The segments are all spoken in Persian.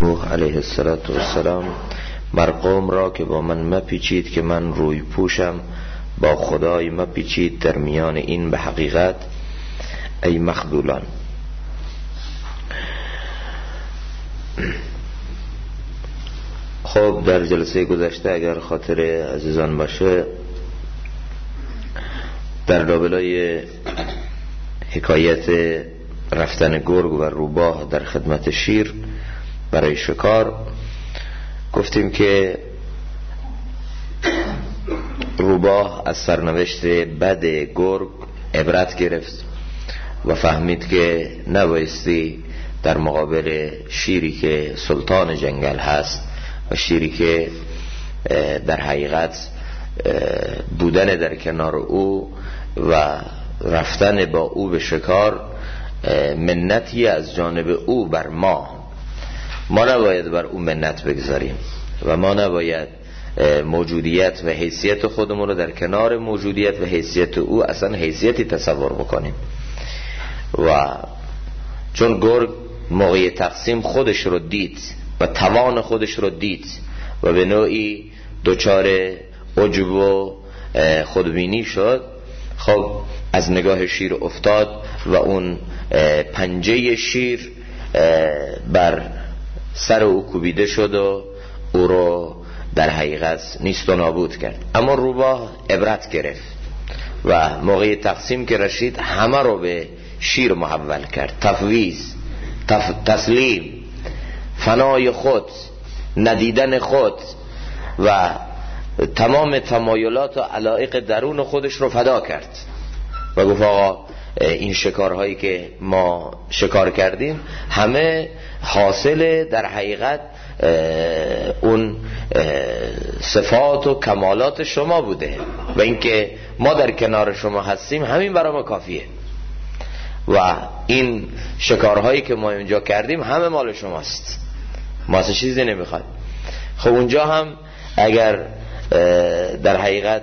نوح علیه السلام مر قوم را که با من مپیچید که من روی پوشم، با خدای مپیچید در میان این به حقیقت ای مخذولان. خب در جلسه گذشته اگر خاطر عزیزان باشه در لابلای حکایت رفتن گرگ و روباه در خدمت شیر برای شکار گفتیم که روباه از سرنوشت بد گرگ عبرت گرفت و فهمید که نبایستی در مقابل شیری که سلطان جنگل هست و شیری که در حقیقت بودن در کنار او و رفتن با او به شکار منتی از جانب او بر ما نباید بر او منت بگذاریم و ما نباید موجودیت و حیثیت خودمون رو در کنار موجودیت و حیثیت او اصلا حیثیتی تصور بکنیم. و چون گرگ موقع تقسیم خودش رو دید و توان خودش رو دید و به نوعی دچار عجب و خودبینی شد، خب از نگاه شیر افتاد و اون پنجه شیر بر سر او کوبیده شد و او رو در حقیقت نیست و نابود کرد. اما روباه عبرت گرفت و موقع تقسیم که رسید همه رو به شیر محول کرد. تفویض، تسلیم، فنای خود، ندیدن خود و تمام تمایلات و علایق درون خودش رو فدا کرد و گفت آقا این شکارهایی که ما شکار کردیم همه حاصل در حقیقت اون صفات و کمالات شما بوده و اینکه ما در کنار شما هستیم همین برای ما کافیه و این شکارهایی که ما اینجا کردیم همه مال شماست، ما اصلا چیزی نمیخوایم. خب اونجا هم اگر در حقیقت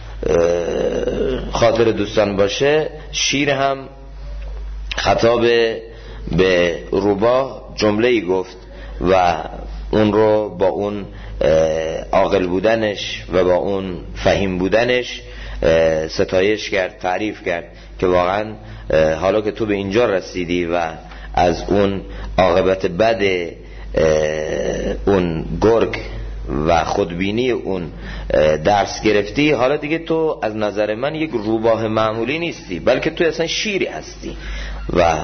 خاطر دوستان باشه، شیر هم خطاب به روباه جمله‌ای گفت و اون رو با اون عاقل بودنش و با اون فهیم بودنش ستایش کرد، تعریف کرد که واقعا حالا که تو به اینجا رسیدی و از اون عاقبت بد اون گرگ و خودبینی اون درس گرفتی، حالا دیگه تو از نظر من یک روباه معمولی نیستی بلکه تو اصلا شیری هستی و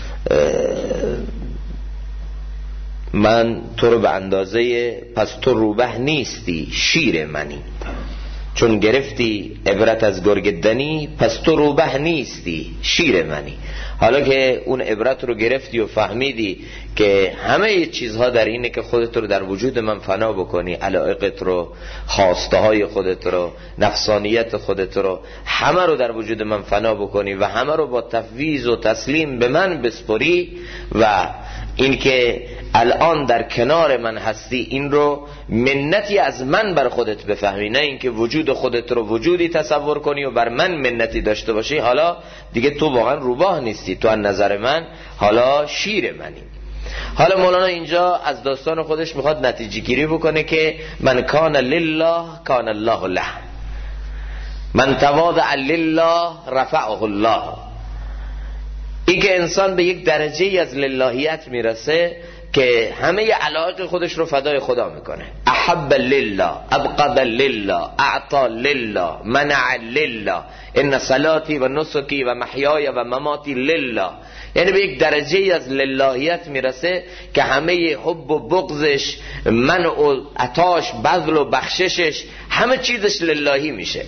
من تو رو به اندازه پس تو روبه نیستی، شیر منی. چون گرفتی عبرت از گرگ دنی پس تو روبه نیستی، شیر منی. حالا که اون عبرت رو گرفتی و فهمیدی که همه چیزها در اینه که خودت رو در وجود من فنا بکنی، علایقت رو، خواسته های خودت رو، نفسانیت خودت رو، همه رو در وجود من فنا بکنی و همه رو با تفویض و تسلیم به من بسپری و این که الان در کنار من هستی این رو منتی از من بر خودت بفهمی، نه اینکه وجود خودت رو وجودی تصور کنی و بر من منتی داشته باشی، حالا دیگه تو واقعا روباه نیستی، تو از نظر من حالا شیر منی. حالا مولانا اینجا از داستان خودش میخواد نتیجه گیری بکنه که من کان لله کان الله له، من تواضع لله رفعه الله. این که انسان به یک درجه از للهیت میرسه که همه علایق خودش رو فدای خدا میکنه. احب لله، ابغض لله، اعطى لله، منع لله، ان صلاتي و نسکی و محیای و مماتی لله. یعنی به یک درجه از للهیت میرسه که همه حب و بغضش، منع و عطاش، بذل و بخششش، همه چیزش للهی میشه،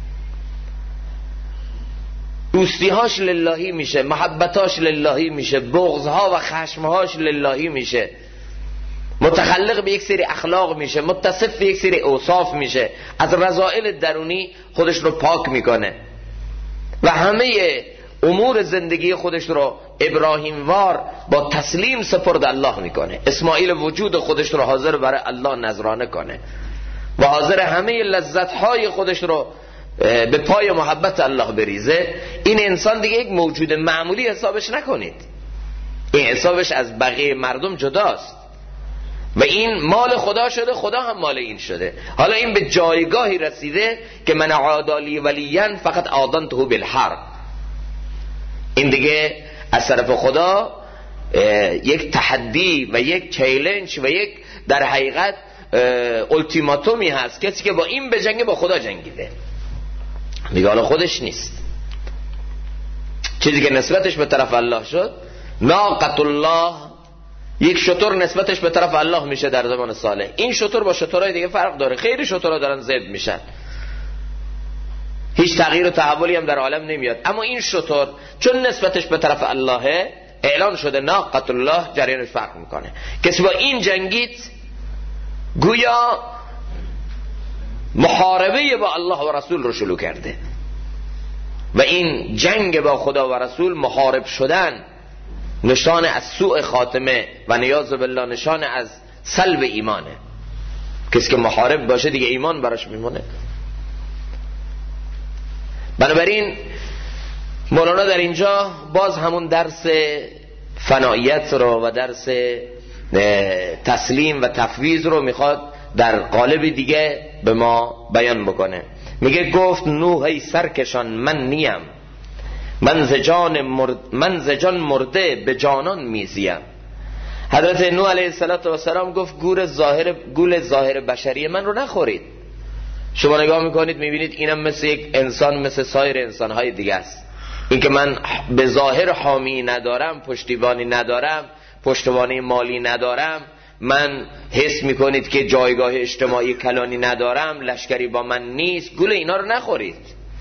دوستیهاش للهی میشه، محبتاش للهی میشه، بغضها و خشمهاش للهی میشه، متخلق به یک سری اخلاق میشه، متصف به یک سری اوصاف میشه، از رذائل درونی خودش رو پاک میکنه و همه امور زندگی خودش رو ابراهیموار با تسلیم سپرد الله میکنه. اسماعیل وجود خودش رو حاضر برای الله نذرانه کنه و حاضر همه لذتهای خودش رو به پای محبت الله بریزه. این انسان دیگه یک موجود معمولی حسابش نکنید، این حسابش از بقیه مردم جداست و این مال خدا شده، خدا هم مال این شده. حالا این به جایگاهی رسیده که من عادالی ولین فقط آذنته بالحرب. این دیگه از طرف خدا یک تحدی و یک چالش و یک در حقیقت التیماتومی هست. کسی که با این به جنگ با خدا جنگیده، میگه حالا خودش نیست. چیزی که نسبتش به طرف الله شد، ناقة الله، یک شتر نسبتش به طرف الله میشه در زمان صالح. این شتر با شترهای دیگه فرق داره، خیلی شترها دارن ذبح میشن، هیچ تغییر و تحولی هم در عالم نمیاد، اما این شتر چون نسبتش به طرف الله اعلان شده ناقة الله، جریانش فرق میکنه. کسی با این جنگید گویا محاربه با الله و رسول رو شروع کرده و این جنگ با خدا و رسول، محارب شدن، نشان از سوء خاتمه و نیاز بالله نشان از سلب ایمانه. کسی که محارب باشه دیگه ایمان براش میمونه. بنابراین مولانا در اینجا باز همون درس فنایت رو و درس تسلیم و تفویض رو میخواد در قالب دیگه به ما بیان بکنه. میگه گفت نوح ای سرکشان من نیم، من ز جان مرده به جانان میزیم. حضرت نوح علیه السلام گفت گول ظاهر بشری من رو نخورید. شما نگاه میکنید میبینید اینم مثل یک انسان، مثل سایر انسانهای دیگه است. این که من به ظاهر حامی ندارم، پشتیبانی ندارم، پشتوانه مالی ندارم، من حس میکنید که جایگاه اجتماعی کلانی ندارم، لشکری با من نیست، گول اینا رو نخورید.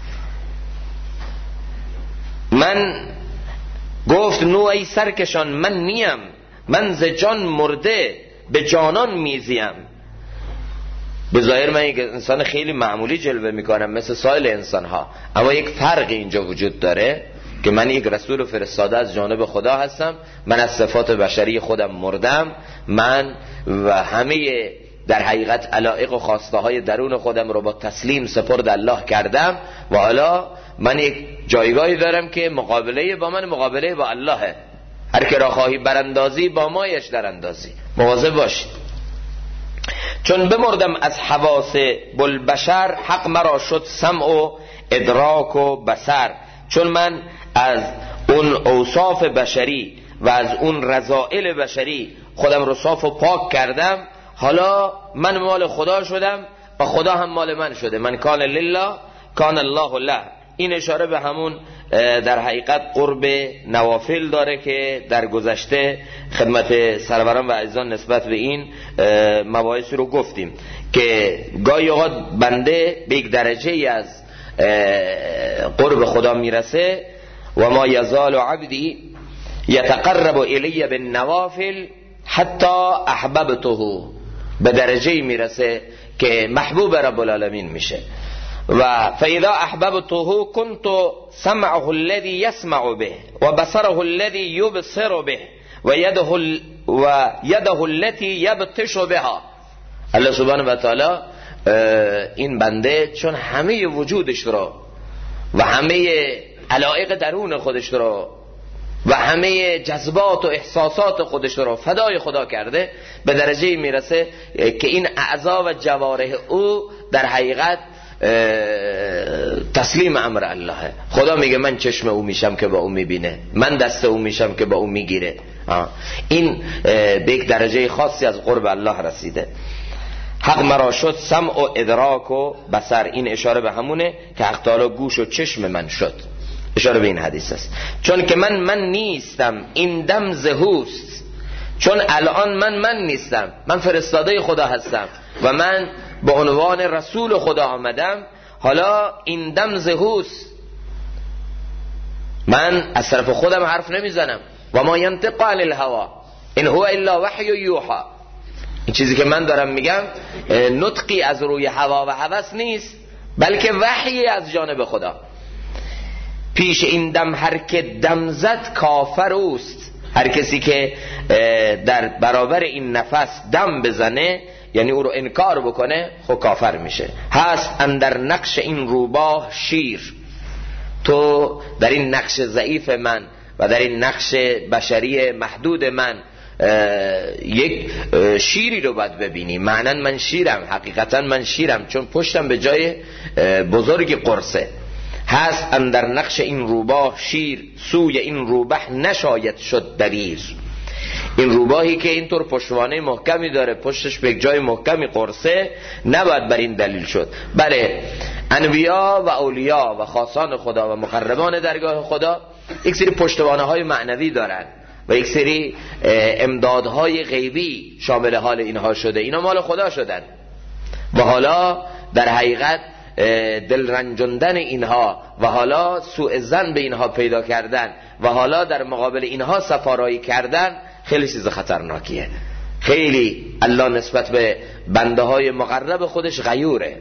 من گفت نوح ای سرکشان من نیم، من ز جان مرده به جانان میزیم. به ظاهر من یک انسان خیلی معمولی جلوه میکنم مثل سایر انسان ها، اما یک فرق اینجا وجود داره که من یک رسول و فرستاده از جانب خدا هستم. من از صفات بشری خودم مردم، من و همه در حقیقت علایق و خواسته های درون خودم رو با تسلیم سپرد الله کردم و حالا من یک جایگاهی دارم که مقابله با من مقابله با اللهه. هر که را خواهی براندازی با مایش در اندازی. مواظب باشید. چون بمردم از حواس بالبشر، حق مرا شد سمع و ادراک و بصر. چون من از اون اوصاف بشری و از اون رذائل بشری خودم رو صاف و پاک کردم، حالا من مال خدا شدم و خدا هم مال من شده. من کان لله کان الله له. این اشاره به همون در حقیقت قرب نوافل داره که در گذشته خدمت سروران و عزیزان نسبت به این مباحث رو گفتیم که گاهی اوقات بنده به یک درجه از قرب خدا میرسه و ما یزال عبدی یتقرب الی بالنوافل حتی احببته، به درجه میرسه که محبوب رب العالمین میشه. و فاذا احببته كنت سمعه الذي يسمع به و بصره الذي يبصر به و يده التي يبطش بها. الله سبحانه و تعالی این بنده چون همه وجودش رو و همه علایق درون خودش رو و همه جذبات و احساسات خودش رو فدای خدا کرده، به درجه میرسه که این اعضا و جوارح او در حقیقت تسلیم امر اللهه. خدا میگه من چشم او میشم که با او میبینه، من دست او میشم که با او میگیره. این به یک درجه خاصی از قرب الله رسیده. حق مرا شد سمع و ادراک و بصر. این اشاره به همونه که حق تعالی گوش و چشم من شد. اشاره به این حدیث است. چون که من نیستم این دم زهوست. چون الان من نیستم، من فرستاده خدا هستم و من به عنوان رسول خدا آمدم. حالا این دم زهوست، من از طرف خودم حرف نمیزنم. و ما ینطق عن الهوا ان هو الا وحی یوحى. این چیزی که من دارم میگم نطقی از روی هوا و هوس نیست، بلکه وحی از جانب خدا. پیش این دم هر که دم زد کافر اوست. هر کسی که در برابر این نفس دم بزنه، یعنی او رو انکار بکنه، خب کافر میشه. هست اندر نقش این روباه شیر. تو در این نقش ضعیف من و در این نقش بشری محدود من یک شیری رو باید ببینی. معنی من شیرم، حقیقتا من شیرم، چون پشتم به جای بزرگی قرصه هست. اندر نقش این روباه شیر، سوی این روبه نشاید شد دبیر. این روباهی که اینطور پشتوانه محکمی داره، پشتش به جای محکمی قرصه، نباید بر این دلیل شد. بله، انبیا و اولیا و خاصان خدا و مقربان درگاه خدا یک سری پشتوانه های معنوی دارن و یک سری امدادهای غیبی شامل حال اینها شده. اینا مال خدا شدن و حالا در حقیقت دل رنجوندن اینها و حالا سوء ظن به اینها پیدا کردن و حالا در مقابل اینها سفارایی کردن خیلی چیز خطرناکیه. خیلی الله نسبت به بنده های مقرب خودش غیوره.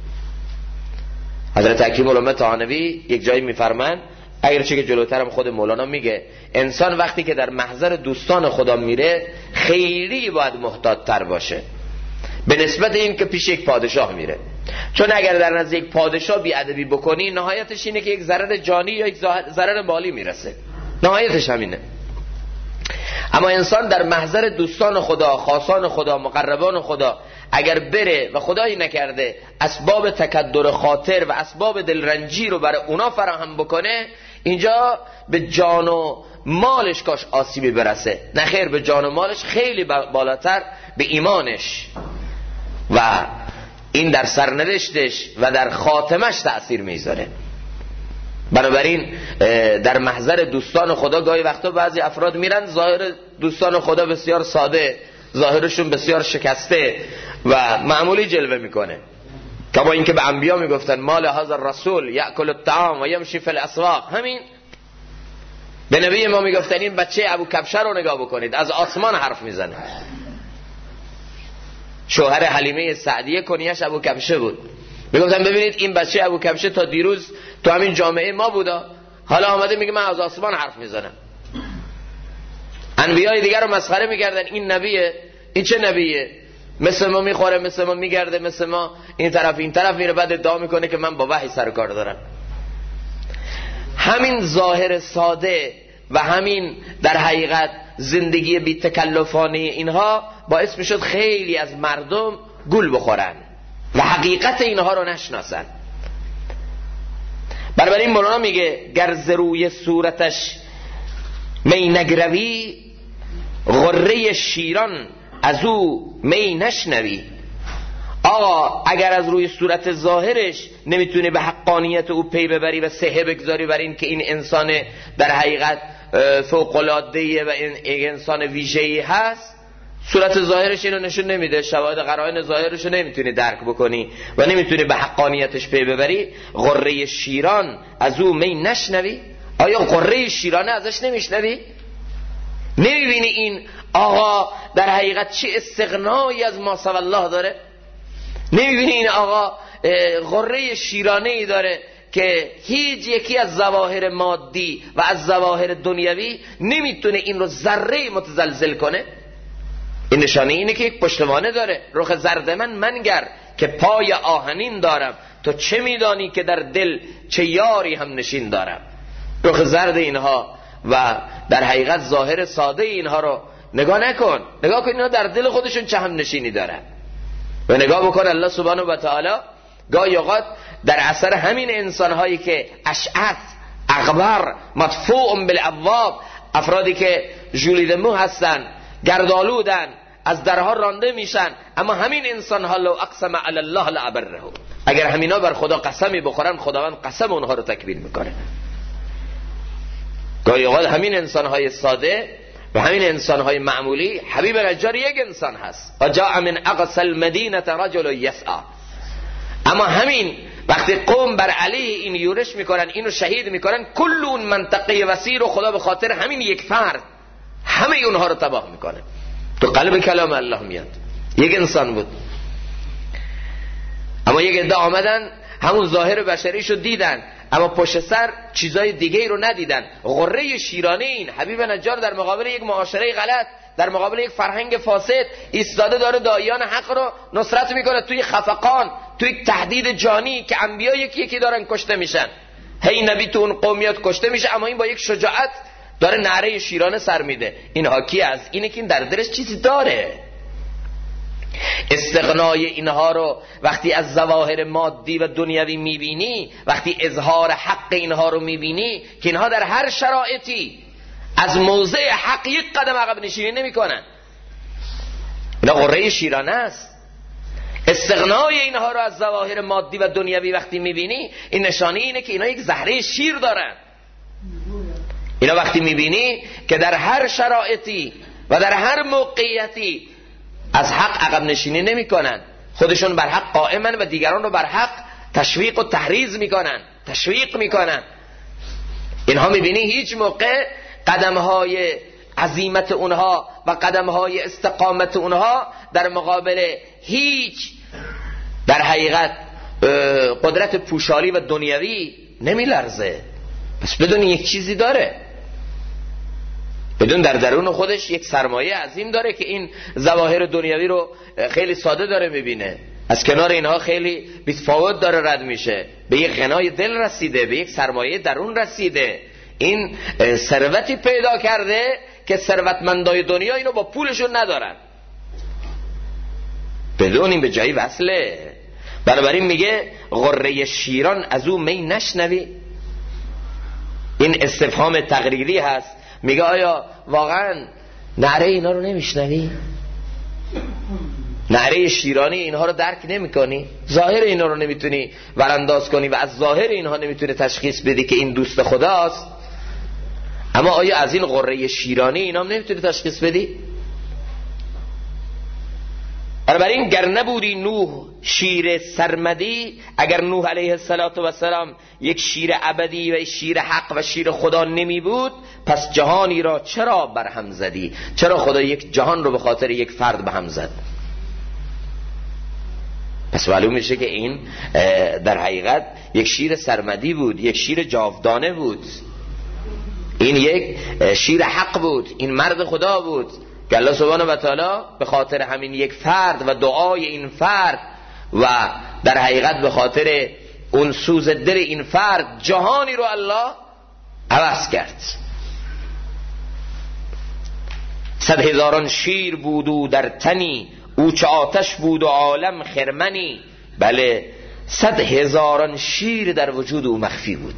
حضرت حکیم الامه طحاوی یک جایی میفرمند، اگرچه که جلوترم خود مولانا میگه، انسان وقتی که در محضر دوستان خدا میره خیلی باید محتاط تر باشه به نسبت این که پیش یک پادشاه میره. چون اگر در نزد یک پادشاه بیادبی بکنی، نهایتش اینه که یک ضرر جانی یا یک ضرر مالی میرسه، نهایتش همینه. اما انسان در محضر دوستان خدا، خاصان خدا، مقربان خدا اگر بره و خدایی نکرده اسباب تکدر خاطر و اسباب دلرنجی رو برای اونا فراهم بکنه، اینجا به جان و مالش کاش آسیبی برسه، نه خیر، به جان و مالش خیلی بالاتر به ایمانش و این در سرنوشتش و در خاتمش تأثیر میذاره. بنابراین در محضر دوستان خدا گاهی وقتا بعضی افراد میرن، ظاهر دوستان خدا بسیار ساده، ظاهرشون بسیار شکسته و معمولی جلوه میکنه. کما اینکه به انبیا میگفتن مال هذا الرسول یاکل الطعام و یمشی فی الاسواق. همین به نبی ما میگفتن این بچه ابو کبشه رو نگاه بکنید، از آسمان حرف میزنه. شوهر حلیمه سعدیه کنیش ابو کبشه بود. میگفتن ببینید این بچه ابو کبشه تا دیروز تو همین جامعه ما بودا، حالا آمده میگه من از آسمان حرف میزنم. انبیای دیگر رو مسخره میکردن، این نبیه، این چه نبیه، مثل ما میخوره، مثل ما میگرده، مثل ما این طرف میره، بعد ادعا میکنه که من با وحی سر کار دارم. همین ظاهر ساده و همین در حقیقت زندگی بی تکلفانه اینها باعث میشد خیلی از مردم گول بخورن و حقیقت اینها رو نشناسن. بنابراین مولانا میگه گر ز روی صورتش می نگروی، غره شیران از او می نشنوی. آقا اگر از روی صورت ظاهرش نمیتونی به حقانیت او پی ببری و صحه بگذاری بر این که این انسان در حقیقت فوق‌العاده و این انسان ویژه‌ای هست، صورت ظاهرش اینو نشون نمیده، شواهد قرائن ظاهرش رو نمیتونی درک بکنی و نمیتونی به حقانیتش پی ببری. غره شیران از او می نشنوی. آیا غره شیرانه ازش نمیشنوی؟ نمیبینی این آقا در حقیقت چه استغنایی از ما سوى الله داره؟ نمیبینی این آقا غره شیرانه ای داره که هیچ یکی از ظواهر مادی و از ظواهر دنیوی نمیتونه این رو ذره متزلزل کنه؟ این نشانه اینه که یک پشتوانه داره. رخ زرد من منگر که پای آهنین دارم، تو چه میدانی که در دل چه یاری هم نشین دارم. رخ زرد اینها و در حقیقت ظاهر ساده اینها رو نگاه نکن، نگاه کن اینا در دل خودشون چه هم نشینی دارن و نگاه بکن الله سبحانه و تعالی گاهی اوقات در اثر همین انسانهایی که اشعث اغبر مدفوع بالابواب، افرادی که ژولیده مو هستن، گردآلودن، از درها رانده میشن، اما همین انسانها لو اقسم علی الله لابره، اگر همینا بر خدا قسمی بخورن خداوند قسم اونها رو تکمیل میکنه. گاهی اوقات همین انسانهای ساده و همین انسانهای معمولی، حبیب نجار یک انسان هست و جاء من اقصى المدینه رجل یسعى، اما همین وقتی قوم بر علیه این یورش میکنن، اینو شهید میکنن، کل اون منطقه وسیع رو خدا به خاطر همین یک فرد همه اونها رو تباه میکنه. تو قلب کلام الله میاد. یک انسان بود، اما یک عده آمدن همون ظاهر بشریشو دیدن، اما پشت سر چیزای دیگه رو ندیدن. غره شیرانه این حبیب نجار در مقابل یک معاشره غلط، در مقابل یک فرهنگ فاسد ایستاده، داره داعیان حق رو نصرت میکنه توی خفقان، توی تهدید جانی که انبیا یکی یکی دارن کشته میشن. هی نبی تو اون قومیت کشته میشه، اما این با یک شجاعت داره نعره شیرانه سر میده. این حاکی از اینه که این در دلش چیزی داره. استغنای اینها رو وقتی از ظواهر مادی و دنیوی میبینی، وقتی اظهار حق اینها رو میبینی که اینها در هر شرایطی از موضع حق یک قدم عقب نشینی نمیکنن، اینا غره شیرانه است. استغنای اینها رو از ظواهر مادی و دنیوی وقتی میبینی، این نشانه اینه که اینا یک زهره شیر دارن. اینا وقتی میبینی که در هر شرایطی و در هر موقعیتی از حق عقب نشینی نمیکنن، خودشون بر حق قائمن و دیگران رو بر حق تشویق و تحریض میکنن، تشویق میکنن. اینها میبینی هیچ موقع قدمهای عزیمت اونها و قدمهای استقامت اونها در مقابل هیچ در حقیقت قدرت پوشالی و دنیوی نمیلرزه. پس بدون یک چیزی داره، بدون در درون خودش یک سرمایه عظیم داره که این ظواهر دنیوی رو خیلی ساده داره میبینه، از کنار اینها خیلی بی‌تفاوت داره رد میشه، به یک غنای دل رسیده، به یک سرمایه درون رسیده. این ثروتی پیدا کرده که ثروتمندای دنیا اینو با پولشون ندارن، بدون این به جایی وصله. بنابراین میگه غره شیران از او می نشنوی. این استفهام تقریری هست، میگه آیا واقعا نعره اینا رو نمیشنوی؟ نعره شیرانی اینها رو درک نمی کنی؟ ظاهر اینا رو نمیتونی ورانداز کنی و از ظاهر اینها نمیتونی تشخیص بدی که این دوست خداست، اما آیا از این غره شیرانی اینا هم نمیتونی تشخیص بدی؟ بنابراین گر نبودی نوح شیر سرمدی، اگر نوح علیه السلام یک شیر ابدی و شیر حق و شیر خدا نمی بود، پس جهانی را چرا برهم زدی؟ چرا خدا یک جهان رو به خاطر یک فرد به هم زد؟ پس معلوم میشه که این در حقیقت یک شیر سرمدی بود، یک شیر جاودانه بود، این یک شیر حق بود، این مرد خدا بود که الله سبحانه و تعالی به خاطر همین یک فرد و دعای این فرد و در حقیقت به خاطر اون سوز دل این فرد جهانی رو الله عوض کرد. 100,000 شیر بود او در تنی، او چه آتش بود و عالم خرمنی. بله 100,000 شیر در وجود او مخفی بود.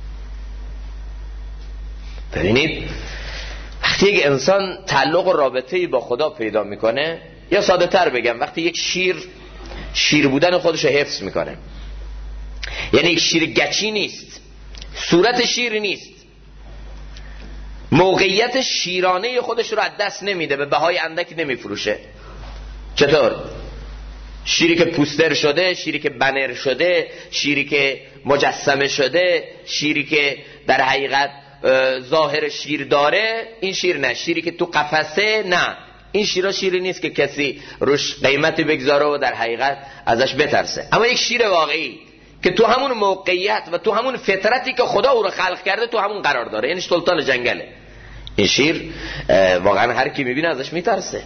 ببینید وقتی یک انسان تعلق و رابطه‌ای با خدا پیدا میکنه، یا ساده تر بگم وقتی یک شیر بودن خودش رو حفظ میکنه، یعنی یک شیر گچی نیست، صورت شیر نیست، موقعیت شیرانه خودش رو از دست نمیده، به بهای اندک نمیفروشه. چطور؟ شیری که پوستر شده، شیری که بنر شده، شیری که مجسمه شده، شیری که در حقیقت ظاهر شیر داره، این شیر نه. شیری که تو قفسه، نه، این شیرها شیری نیست که کسی روش قیمتی بگذاره و در حقیقت ازش بترسه. اما یک شیر واقعی که تو همون موقعیت و تو همون فطرتی که خدا او رو خلق کرده تو همون قرار داره، یعنی سلطان جنگله، این شیر واقعا هر کی میبینه ازش میترسه.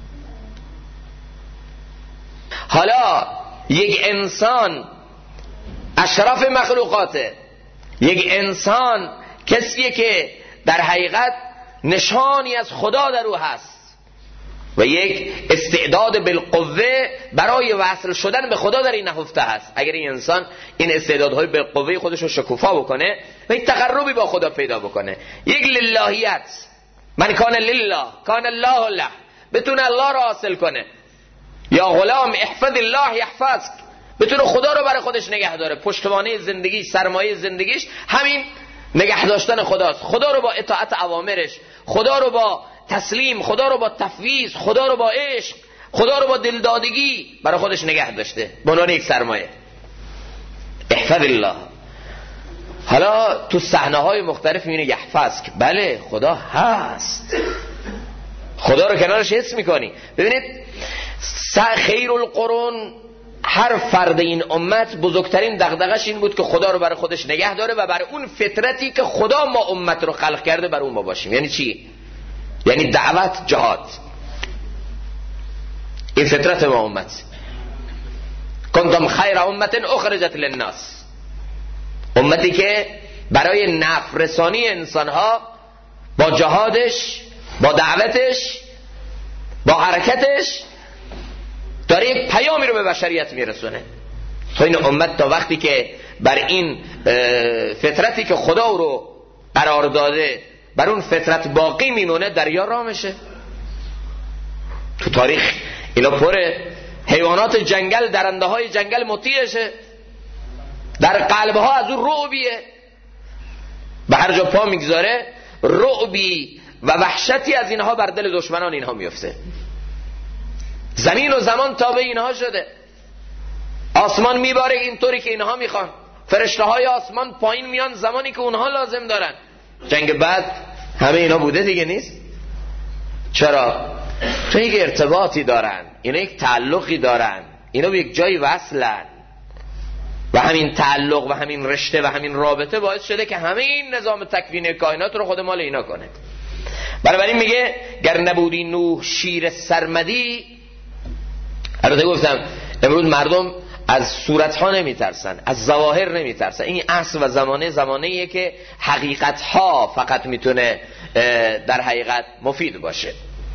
حالا یک انسان اشرف مخلوقاته، یک انسان کسیه که در حقیقت نشانی از خدا در او هست و یک استعداد بالقوه برای وصل شدن به خدا در این نهفته هست. اگر این انسان این استعدادهای بالقوه خودش رو شکوفا بکنه و یک تقربی با خدا پیدا بکنه، یک للهیت، من کان لله کان الله له، بتونه الله را حاصل کنه، یا غلام احفظ الله یحفظک، بتونه خدا رو برای خودش نگه داره. پشتوانه زندگیش، سرمایه زندگیش همین نگه داشتن خداست، خدا رو با اطاعت اوامرش، خدا رو با تسلیم، خدا رو با تفویض، خدا رو با عشق، خدا رو با دلدادگی برای خودش نگه داشته به عنوان یک سرمایه. احفظ الله. حالا تو صحنه‌های مختلف می‌بینی یحفظک، بله خدا هست، خدا رو کنارش حس می‌کنی. ببینید خیر القرون، هر فرد این امت بزرگترین دغدغش این بود که خدا رو برای خودش نگه داره و برای اون فطرتی که خدا ما امت رو خلق کرده برای اون ما باشیم. یعنی چی؟ یعنی دعوت، جهاد، این فطرت ما امت. کنتم خیر امت اخرجت للناس، امتی که برای نفع رسانی انسانها با جهادش، با دعوتش، با حرکتش داره یک پیامی رو به بشریت میرسونه. تو این امت تا وقتی که بر این فطرتی که خدا رو قرار داده بر اون فطرت باقی میمونه، دریا راه میشه. تو تاریخ اینا پره، حیوانات جنگل، درنده های جنگل مطیعشه، در قلبها از اون رعبیه، به هر جا پا میگذاره رعبی و وحشتی از اینها بر دل دشمنان اینها میفته. زمین و زمان تابع اینها شده، آسمان میباره اینطوری که اینها میخوان، فرشته های آسمان پایین میان زمانی که اونها لازم دارن. جنگ بعد همه اینا بوده دیگه نیست. چرا؟ چون یک ارتباطی دارن، اینا یک تعلقی دارن، اینا به یک جایی وصلن و همین تعلق و همین رشته و همین رابطه باعث شده که همه این نظام تکوینی کائنات رو خود مال اینا کنه. بنابراین میگه گر نبودی نوح شیر سرمدی. البته گفتم امروز مردم از صورتها نمیترسن، از ظواهر نمیترسن. این عصر و زمانه‌ایه که حقیقتها فقط میتونه در حقیقت مفید باشه.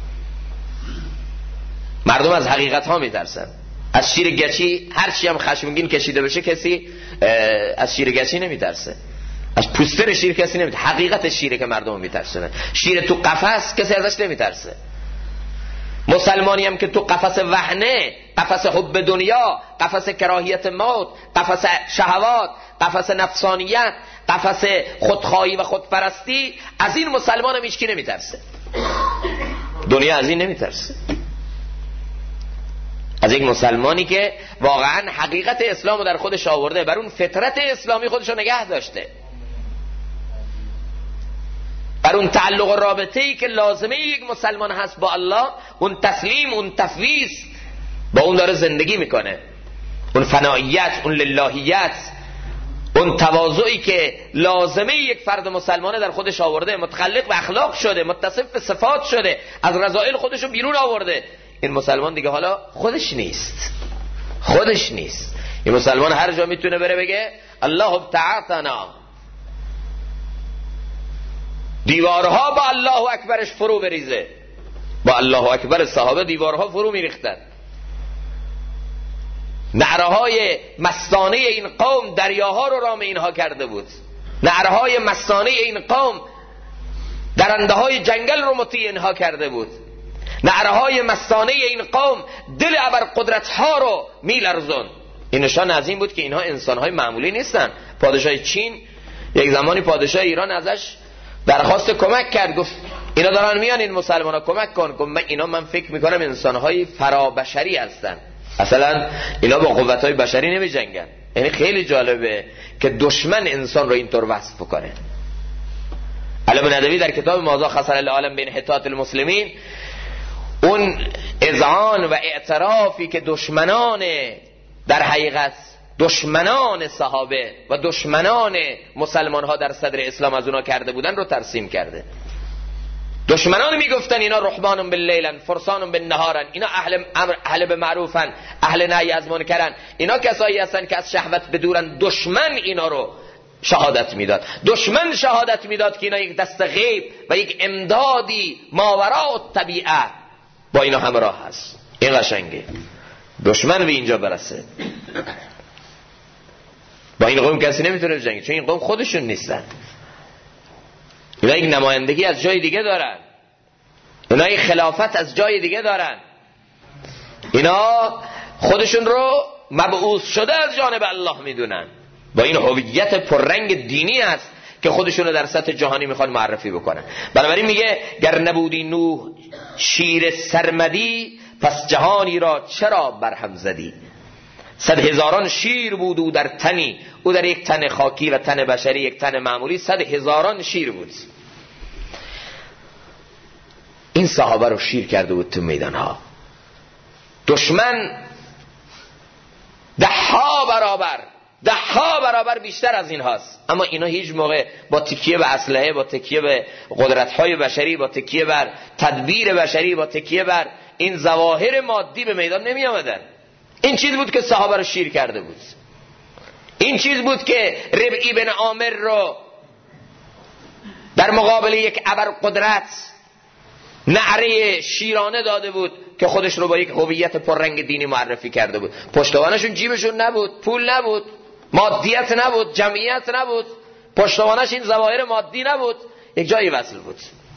مردم از حقیقتها میترسن. از شیر گچی هرچی هم خشمگین کشیده بشه کسی از شیر گچی نمیترسه، از پوستر شیر کسی نمیترسه. حقیقت شیره که مردم میترسن. شیر تو قفس کسی ازش نمیترسه. مسلمانی هم که تو قفس وهنه، قفس حب دنیا، قفس کراهیت موت، قفس شهوات، قفس نفسانیت، قفس خودخواهی و خودپرستی، از این مسلمان هم هیچکی نمیترسه. دنیا از این نمیترسه. از یک مسلمانی که واقعا حقیقت اسلام رو در خودش آورده، بر اون فطرت اسلامی خودش رو نگه داشته، بر اون تعلق و رابطه‌ای که لازمه یک مسلمان هست با الله، اون تسلیم، اون تفویض، با اون داره زندگی میکنه. اون فنائیت، اون للهیت، اون تواضعی که لازمه یک فرد مسلمانه در خودش آورده، متخلق به اخلاق شده، متصف به صفات شده، از رذائل خودش رو بیرون آورده. این مسلمان دیگه حالا خودش نیست. این مسلمان هر جا میتونه بره بگه الله ابتعثنا، دیوارها با الله اکبرش فرو بریزه. با الله اکبر صحابه دیوارها فرو میریختن. نعره‌های مستانه این قوم دریاها رو رام اینها کرده بود. نعره‌های مستانه این قوم درنده‌های جنگل رو مطیع اینها کرده بود. نعره‌های مستانه این قوم دل ابرقدرت‌ها رو میلرزون. این نشان از این بود که اینها انسان‌های معمولی نیستن. پادشاه چین یک زمانی پادشاه ایران ازش درخواست کمک کرد، گفت اینا دارن میان این مسلمانا کمک کن. گفت اینا من فکر میکنم انسان‌های فرابشری هستن، اصلا اینا با قوت‌های بشری نمی جنگن. یعنی خیلی جالبه که دشمن انسان رو اینطور وصف کنه. علم ندوی در کتاب ماذا خسر العالم بین حطات المسلمین، اون اذعان و اعترافی که دشمنان در حقیقت دشمنان صحابه و دشمنان مسلمان ها در صدر اسلام از اونا کرده بودن رو ترسیم کرده. دشمنان میگفتن اینا رحبان باللیلن فرسان بالنهارن، اینا اهل به معروفن، اهل نهی از منکرن، اینا کسایی هستن که از شهوت بدورن. دشمن اینا رو شهادت میداد. دشمن شهادت میداد که اینا یک دست غیب و یک امدادی ماوراء الطبیعه با اینا همراه هست. این قشنگه. دشمن به اینجا برسه. با این قوم کسی نمیتونه جنگی، چون این قوم خودشون نیستن. اینا یک نمایندگی از جای دیگه دارن، اینا یک خلافت از جای دیگه دارن، اینا خودشون رو مبعوث شده از جانب الله میدونن. با این هویت پررنگ دینی است که خودشون رو در سطح جهانی میخوان معرفی بکنن. بنابراین میگه گر نبودی نوح شیر سرمدی، پس جهانی را چرا برهم زدی. 100,000 شیر بود او در تنی، او در یک تن خاکی و تن بشری یک تن معمولی 100,000 شیر بود. این صحابه رو شیر کرده بود تو میدان ها. دشمن 10 برابر بیشتر از این هاست، اما اینا هیچ موقع با تکیه به اسلحه، با تکیه به قدرت‌های بشری، با تکیه بر تدبیر بشری، با تکیه بر این ظواهر مادی به میدان نمی آمدن. این چیز بود که صحابه رو شیر کرده بود. این چیز بود که ربعی بن عامر رو در مقابل یک ابرقدرت نعره شیرانه داده بود که خودش رو با یک هویت پررنگ دینی معرفی کرده بود. پشتوانشون جیبشون نبود، پول نبود، مادیت نبود، جمعیت نبود، پشتوانش این ظواهر مادی نبود، یک جایی وصل بود.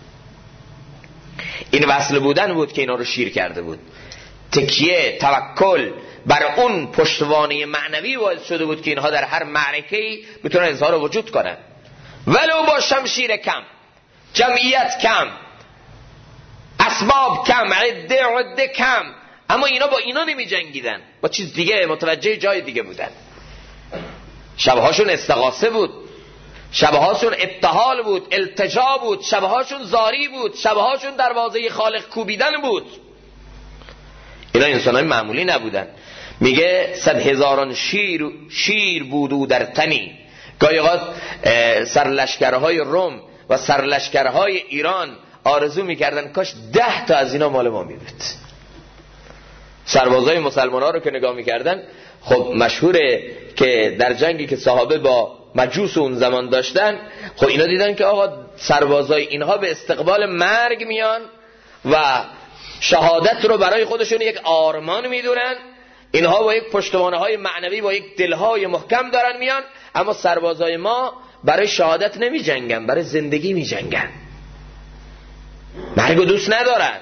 این وصل بودن بود که اینا رو شیر کرده بود. تکیه، توکل بر اون پشتوانه معنوی باعث شده بود که اینها در هر معرکه‌ای بتونن اظهار وجود کنن، ولو با شمشیر کم، جمعیت کم، اسباب کم، عده کم، اما اینا با اینا نمی جنگیدن، با چیز دیگه، متوجه جای دیگه بودن. شبهاشون استغاثه بود، شبهاشون ابتهال بود، التجا بود، شبهاشون زاری بود، شبهاشون دروازه خالق کوبیدن بود. اینا انسانای معمولی نبودن. میگه 100,000 شیر بود او در تنی. گاهی اوقات سرلشکرهای روم و سرلشکرهای ایران آرزو میکردن کاش 10 تا از اینا مال ما میبود. سربازای مسلمان ها رو که نگاه میکردن، خب مشهوره که در جنگی که صحابه با مجوس اون زمان داشتن، خب اینا دیدن که آقا سربازای اینها به استقبال مرگ میان و شهادت رو برای خودشون یک آرمان میدونن. اینها با یک پشتوانه های معنوی، با یک دلهای محکم دارن میان، اما سربازای ما برای شهادت نمی جنگن، برای زندگی می جنگن، مرگ رو دوست ندارن.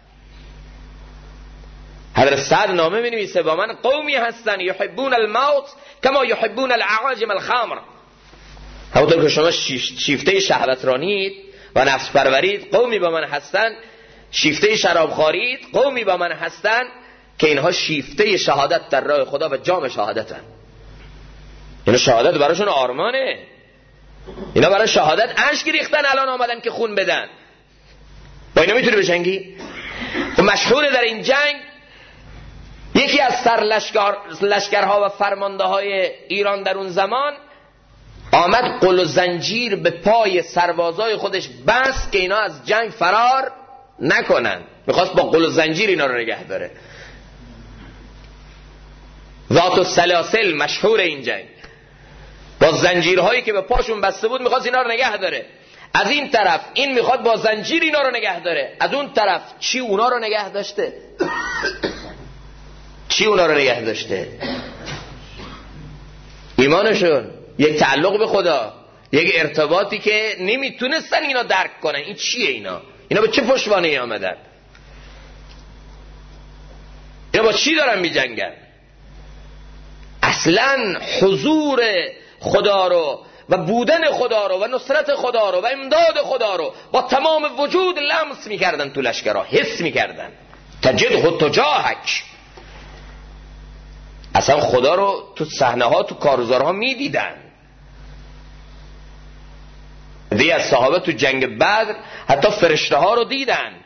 حضرت سعد نامه می نویسه با من قومی هستن یحبون الموت کما یحبون الاعاجم الخمر. همونطور که شما شیفته شهوت رانید و نفس پرورید، قومی با من هستن شیفته شراب خورید، قومی با من هستن که اینها شیفته شهادت در راه خدا و جام شهادتن. اینا شهادت براشون آرمانه، اینا برای شهادت اشک ریختن، الان آمدن که خون بدن. با اینا میتونی بجنگی؟ و مشهور در این جنگ یکی از سرلشکرها و فرمانده های ایران در اون زمان آمد قل و زنجیر به پای سربازای خودش بست که اینا از جنگ فرار نکنن. میخواست با قل و زنجیر اینا رو نگه داره. ذات السلاسل مشهور این جنگ، با زنجیرهایی که به پاشون بسته بود میخواست اینا رو نگه داره. از این طرف این میخواد با زنجیر اینا رو نگه داره، از اون طرف چی اونا رو نگه داشته؟ چی اونا رو نگه داشته؟ ایمانشون، یک تعلق به خدا، یک ارتباطی که نمیتونستن اینا درک کنن. این چیه؟ اینا به چه پشتوانه‌ای آمدن؟ اینا با چی دارن میجنگن؟ اصلا حضور خدا رو و بودن خدا رو و نصرت خدا رو و امداد خدا رو با تمام وجود لمس میکردن، تو لشکرها حس میکردن. تجده تجاهک، اصلا خدا رو تو صحنه ها، تو کارزارها میدیدن. دی از صحابه تو جنگ بدر حتی فرشته ها رو دیدند،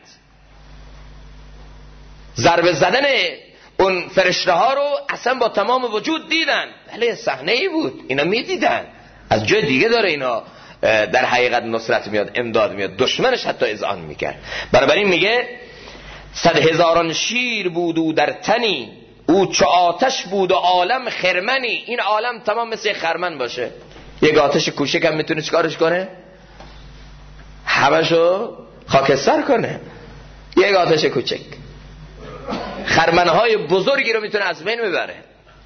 ضربه زدن اون فرشته ها رو اصلا با تمام وجود دیدن. بله صحنه ای بود، اینا میدیدن. از جای دیگه داره اینا در حقیقت نصرت میاد، امداد میاد، دشمنش حتی اذعان میکرد. بنابراین میگه 100,000 شیر بود او در تنی، او چو آتش بود و عالم خرمنی. این عالم تمام مثل خرمن باشه، یک آتش کوچک هم میتونه چیکارش کنه؟ همشو خاکستر کنه. یک آتش کوچک خرمنهای بزرگی رو میتونه از بین ببره.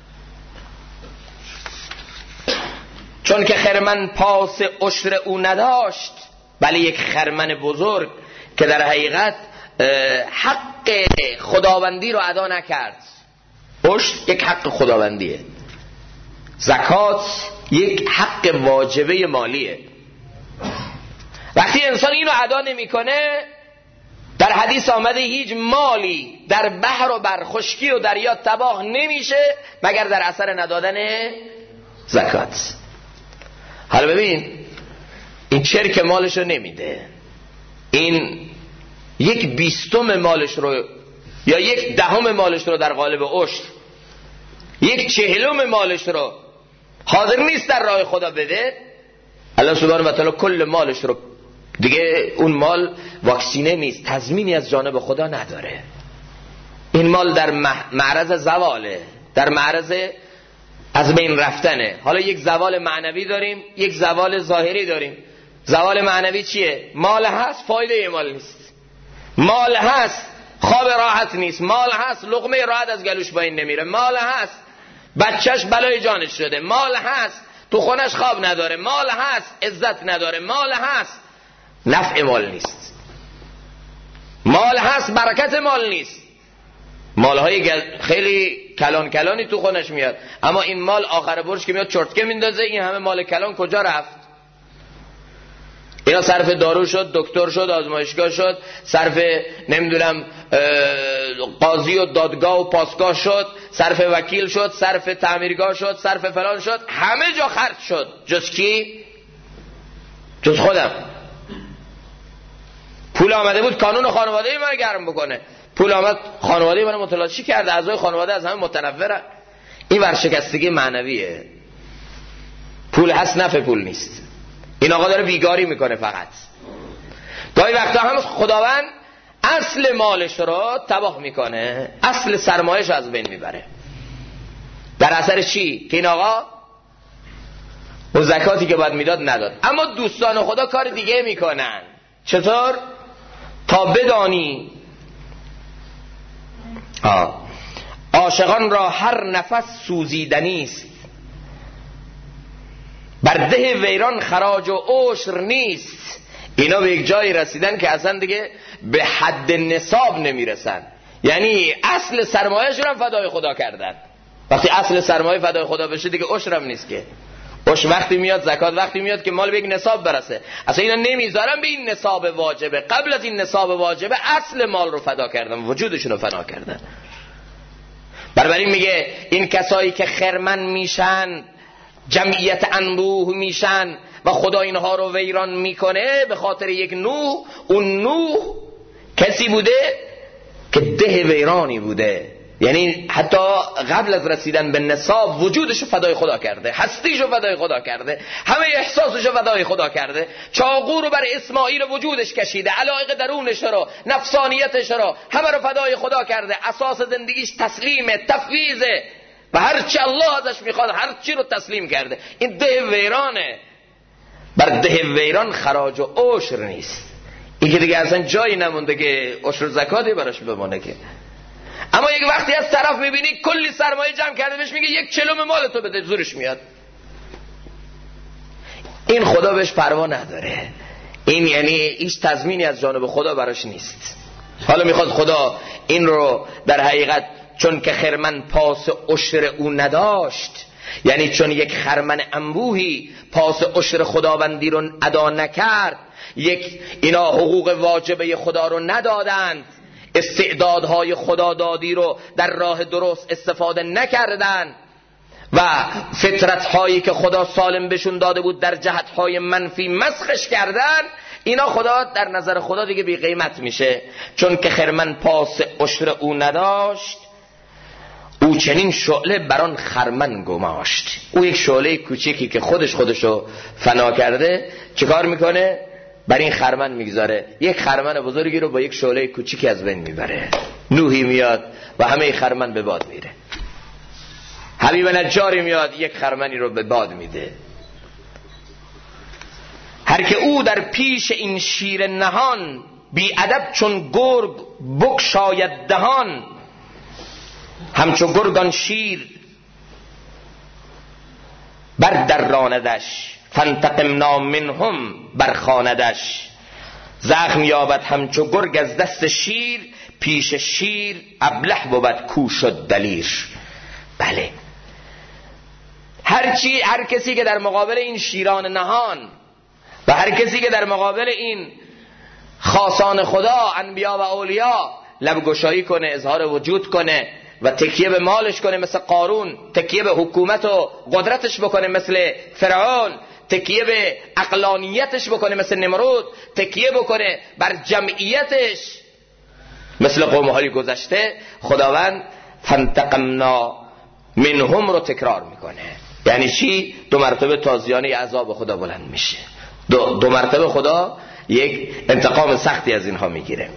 چون که خرمن پاس عشر او نداشت، بله یک خرمن بزرگ که در حقیقت حق خداوندی رو ادا نکرد. عشر یک حق خداوندیه، زکات یک حق واجبه مالیه. وقتی انسان اینو ادا نمیکنه، در حدیث آمده هیچ مالی در بحر و بر خشکی و دریا تباه نمیشه مگر در اثر ندادن زکات. حالا ببین، این چرک مالش رو نمیده، این 1/20 مالش رو یا 1/10 مالش رو در قالب عشر، 1/40 مالش رو حاضر نیست در راه خدا بده. الله سبحانه و تعالی کل مالش رو دیگه، اون مال واکسینه نیست، تضمینی از جانب خدا نداره. این مال در معرض زواله، در معرض از بین رفتنه. حالا یک زوال معنوی داریم، یک زوال ظاهری داریم. زوال معنوی چیه؟ مال هست فایده مال نیست، مال هست خواب راحت نیست، مال هست لقمه راحت از گلوش پایین نمیره، مال هست بچهش بلای جانش شده، مال هست تو خونش خواب نداره، مال هست عزت نداره، مال هست نفع مال نیست، مال هست برکت مال نیست. مالهای خیلی کلان کلانی تو خونش میاد، اما این مال آخر برش که میاد چرتکه میندازه، این همه مال کلان کجا رفت؟ اینا صرف دارو شد، دکتر شد، آزمایشگاه شد، صرف نمیدونم قاضی و دادگاه و پاسگاه شد، صرف وکیل شد، صرف تعمیرگاه شد، صرف فلان شد، همه جا خرج شد. جز کی؟ جز خودم. پول آمده بود کانون خانواده من گرم بکنه، پول آمد خانواده من متلاشی کرده، اعضای خانواده از همه متنفرن. این ورشکستگی معنویه. پول هست نفع پول نیست. این آقا داره بیگاری میکنه فقط. گاهی وقتا هم خداوند اصل مالش رو تباه میکنه، اصل سرمایش از بین میبره. در اثر چی؟ که این آقا و زکاتی که باید میداد نداد. اما دوستان خدا کار دیگه میکنن. چطور؟ تا بدانی عاشقان را هر نفس سوزیدنی است، بر ده ویران خراج و عشر نیست. اینا به یک جایی رسیدن که اصلا دیگه به حد نصاب نمیرسن، یعنی اصل سرمایه‌شون هم فدای خدا کردن. وقتی اصل سرمایه فدای خدا بشه دیگه عشرم نیست که. عشر وقتی میاد، زکات وقتی میاد که مال به یک نصاب برسه. اصلا اینا نمیذارن به این نصاب واجبه، قبل از این نصاب واجبه اصل مال رو فدا کردن، وجودشون رو فدا کردن. بنابراین میگه این کسایی که خرمن میشن، جمعیت انبوه میشن و خدا اینها رو ویران میکنه به خاطر یک نوح. اون نوح کسی بوده که ده ویرانی بوده، یعنی حتی قبل از رسیدن به نصاب وجودشو فدای خدا کرده، هستیشو فدای خدا کرده، همه احساسشو فدای خدا کرده، چاقو رو بر اسماعیل وجودش کشیده، علایق درونش رو، نفسانیتش رو، همه رو فدای خدا کرده. اساس زندگیش تسلیمه، تفویضه و هرچی الله ازش میخواد هرچی رو تسلیم کرده. این ده ویرانه. بر ده ویران خراج و عشر نیست. این که دیگه اصلا جایی نمونده که عشر و زکاتی براش بمونه که. اما یک وقتی از طرف میبینی کلی سرمایه جمع کرده، بهش میگه یک چلم مال تو بده، زورش میاد. این خدا بهش پروا نداره. این یعنی هیچ تضمینی از جانب خدا براش نیست. حالا میخواد خدا این رو در حقیقت چون که خرمن پاس عشر او نداشت، یعنی چون یک خرمن انبوهی پاس عشر خداوندی رو ادا نکرد، اینا حقوق واجبه خدا رو ندادند، استعدادهای خدادادی رو در راه درست استفاده نکردن و فطرتهایی که خدا سالم بهشون داده بود در جهتهای منفی مسخش کردن، اینا خدا در نظر خدا دیگه بی قیمت میشه. چون که خرمن پاس عشر او نداشت، او چنین شعله بران خرمن گماشت. او یک شعله کوچیکی که خودشو فنا کرده، چیکار میکنه؟ بر این خرمن میگذاره. یک خرمن بزرگی رو با یک شعله کوچیکی از بین میبره. نوحی میاد و همه خرمن به باد میره. حبیب نجاری میاد یک خرمنی رو به باد میده. هر که او در پیش این شیر نهان، بی ادب چون گرگ بگشاید دهان. همچو گرگان شیر بر دراندش، فانتقمنا منهم برخاندش. زخم یابد همچو گرگ از دست شیر، پیش شیر ابله بود کو شد دلیر. بله، هر کسی که در مقابل این شیران نهان و هر کسی که در مقابل این خاصان خدا، انبیا و اولیا، لبگشایی کنه، اظهار وجود کنه و تکیه به مالش کنه مثل قارون، تکیه به حکومت و قدرتش بکنه مثل فرعون، تکیه به عقلانیتش بکنه مثل نمرود، تکیه بکنه بر جمعیتش مثل قوم‌های گذشته، خداوند فانتقمنا منهم رو تکرار میکنه. یعنی چی؟ 2 مرتبه تازیانه عذاب خدا بلند میشه. 2 مرتبه خدا یک انتقام سختی از اینها میگیره.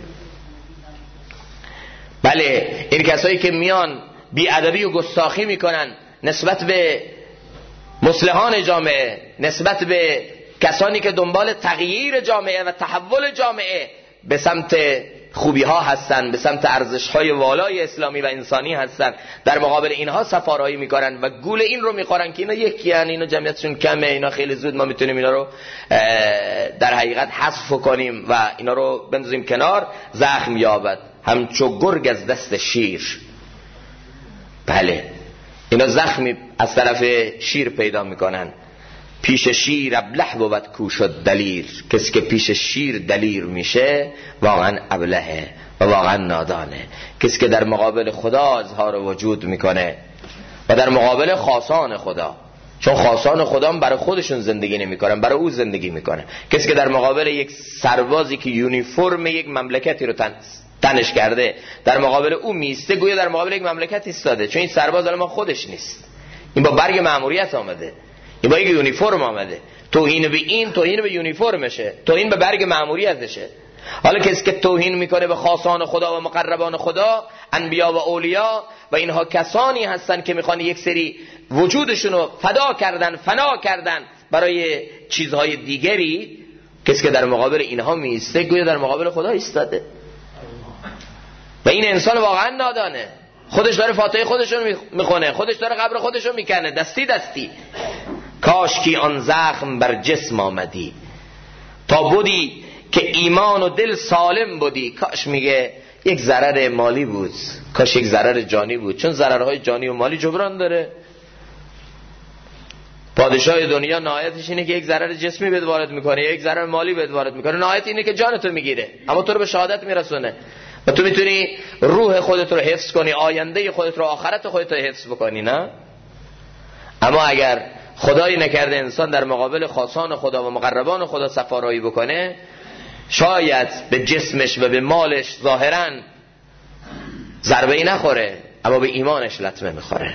بله، این کسایی که میان بی‌ادبی و گستاخی میکنن نسبت به مصلحان جامعه، نسبت به کسانی که دنبال تغییر جامعه و تحول جامعه به سمت خوبی ها هستن، به سمت ارزش های والای اسلامی و انسانی هستن، در مقابل اینها سفارایی میکنن و گول این رو میخورن که اینا یکی هن، اینا جمعیتشون کمه، اینا خیلی زود ما میتونیم اینا رو در حقیقت حذف کنیم و اینا رو بندازیم کنار، زخم یابد همچو گرگ از دست شیر. بله، اینا زخمی از طرف شیر پیدا میکنن. پیش شیر ابله بود کو شد دلیر. کسی که پیش شیر دلیر میشه واقعا ابلهه و واقعا نادانه. کسی که در مقابل خدا اظهار وجود میکنه و در مقابل خاصان خدا، چون خاصان خدا هم برای خودشون زندگی نمیکنن، برای او زندگی میکنه. کسی که در مقابل یک سربازی که یونیفرم یک مملکتی رو تنش کرده در مقابل او میسته، گویا در مقابل یک مملکت ایستاده، چون این سرباز الان خودش نیست، این با برگ مأموریت آمده، این با یک یونیفرم آمده. توهین به این توهین به یونیفرمشه، توهین به برگ مأموریتشه. حالا کسی که توهین میکنه به خاصان خدا و مقربان خدا، انبیا و اولیا، و اینها کسانی هستن که میخوان یک سری وجودشون رو فدا کردن، فنا کردن برای چیزهای دیگری، کسی که در مقابل اینها میسته گویا در مقابل خدا ایستاده. و این انسان واقعا نادانه، خودش داره فاتحه خودشون میخونه، خودش داره قبر خودشون میکنه دستی دستی. کاش کی آن زخم بر جسم آمدی، تا بودی که ایمان و دل سالم بودی. کاش میگه یک ضرر مالی بود، کاش یک ضرر جانی بود، چون ضررهای جانی و مالی جبران داره. پادشاه دنیا نهایتش اینه که یک ضرر جسمی بهت وارد میکنه، یک ضرر مالی بهت وارد میکنه، نهایت اینه که جانتو میگیره، اما تو رو به شهادت میرسونه و تو میتونی روح خودت رو حفظ کنی، آینده خودت رو، آخرت خودت رو حفظ بکنی. نه، اما اگر خدایی نکرده انسان در مقابل خاصان خدا و مقربان خدا سفارایی بکنه، شاید به جسمش و به مالش ظاهراً ضربه‌ای نخوره، اما به ایمانش لطمه میخوره.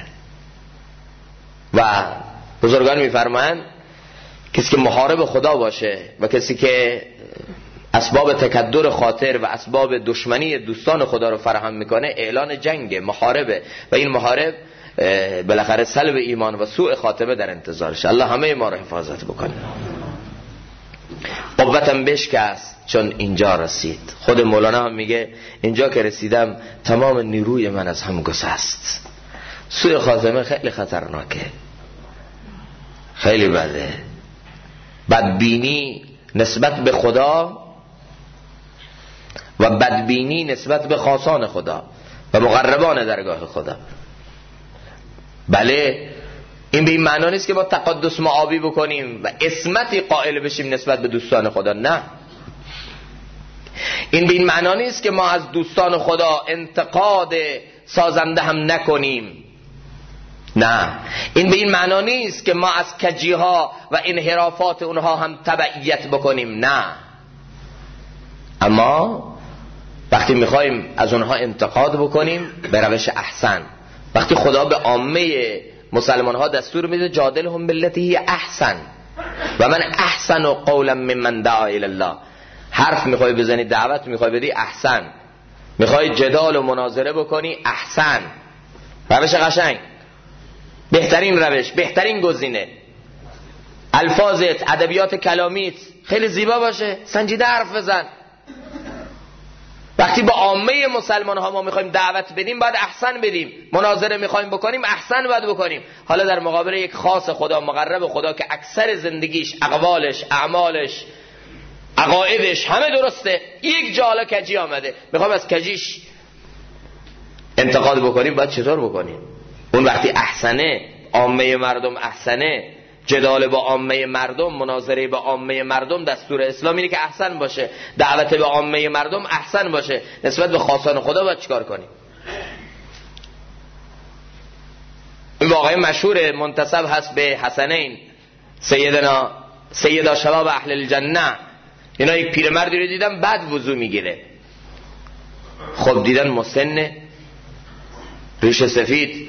و بزرگان میفرمایند کسی که محارب خدا باشه و کسی که اسباب تکدر خاطر و اسباب دشمنی دوستان خدا رو فراهم میکنه، اعلان جنگ، محاربه، و این محارب بالاخره سلب ایمان و سوء خاتمه در انتظارش. الله همه ما رو حفاظت بکنه. قوتم بشکست چون اینجا رسید. خود مولانا هم میگه اینجا که رسیدم تمام نیروی من از هم گسست. سوء خاتمه خیلی خطرناکه، خیلی بده. بدبینی نسبت به خدا و بدبینی نسبت به خاصان خدا و مقربان درگاه خدا. بله، این به این معنا نیست که ما تقدس معابی بکنیم و عصمتی قائل بشیم نسبت به دوستان خدا. نه، این به این معنا نیست که ما از دوستان خدا انتقاد سازنده هم نکنیم. نه، این به این معنا نیست که ما از کجیها و انحرافات اونها هم تبعیت بکنیم. نه، اما وقتی میخوایم از اونها انتقاد بکنیم به روش احسن. وقتی خدا به عامه مسلمان ها دستور میده جادلهم بالتی هی احسن و من احسن قولا ممن دعا الی الله، حرف میخوای بزنی، دعوت میخوای بدی، احسن. میخوای جدال و مناظره بکنی، احسن. روش قشنگ، بهترین روش، بهترین گزینه. الفاظت، ادبیات کلامیت خیلی زیبا باشه، سنجیده حرف بزن. وقتی با عامه مسلمان ها ما میخوایم دعوت بدیم باید احسن بدیم، مناظره میخوایم بکنیم احسن باید بکنیم. حالا در مقابل یک خاص خدا، مقرب خدا که اکثر زندگیش، اقوالش، اعمالش، عقایدش همه درسته، یک جا حالا کجی آمده، میخوایم از کجیش انتقاد بکنیم، باید چطور بکنیم؟ اون وقتی احسنه، عامه مردم احسنه، جدال با عامه مردم، مناظره با عامه مردم، دستور اسلام اینه که احسن باشه، دعوت به عامه مردم احسن باشه. نسبت به خاصان خدا باید چیکار کنیم؟ این واقعه مشهور منتسب هست به حسنین، سیدا شباب اهل الجنه. اینا یک پیرمردی رو دیدن بعد وضو میگیره، خب دیدن مسنه، ریش سفید،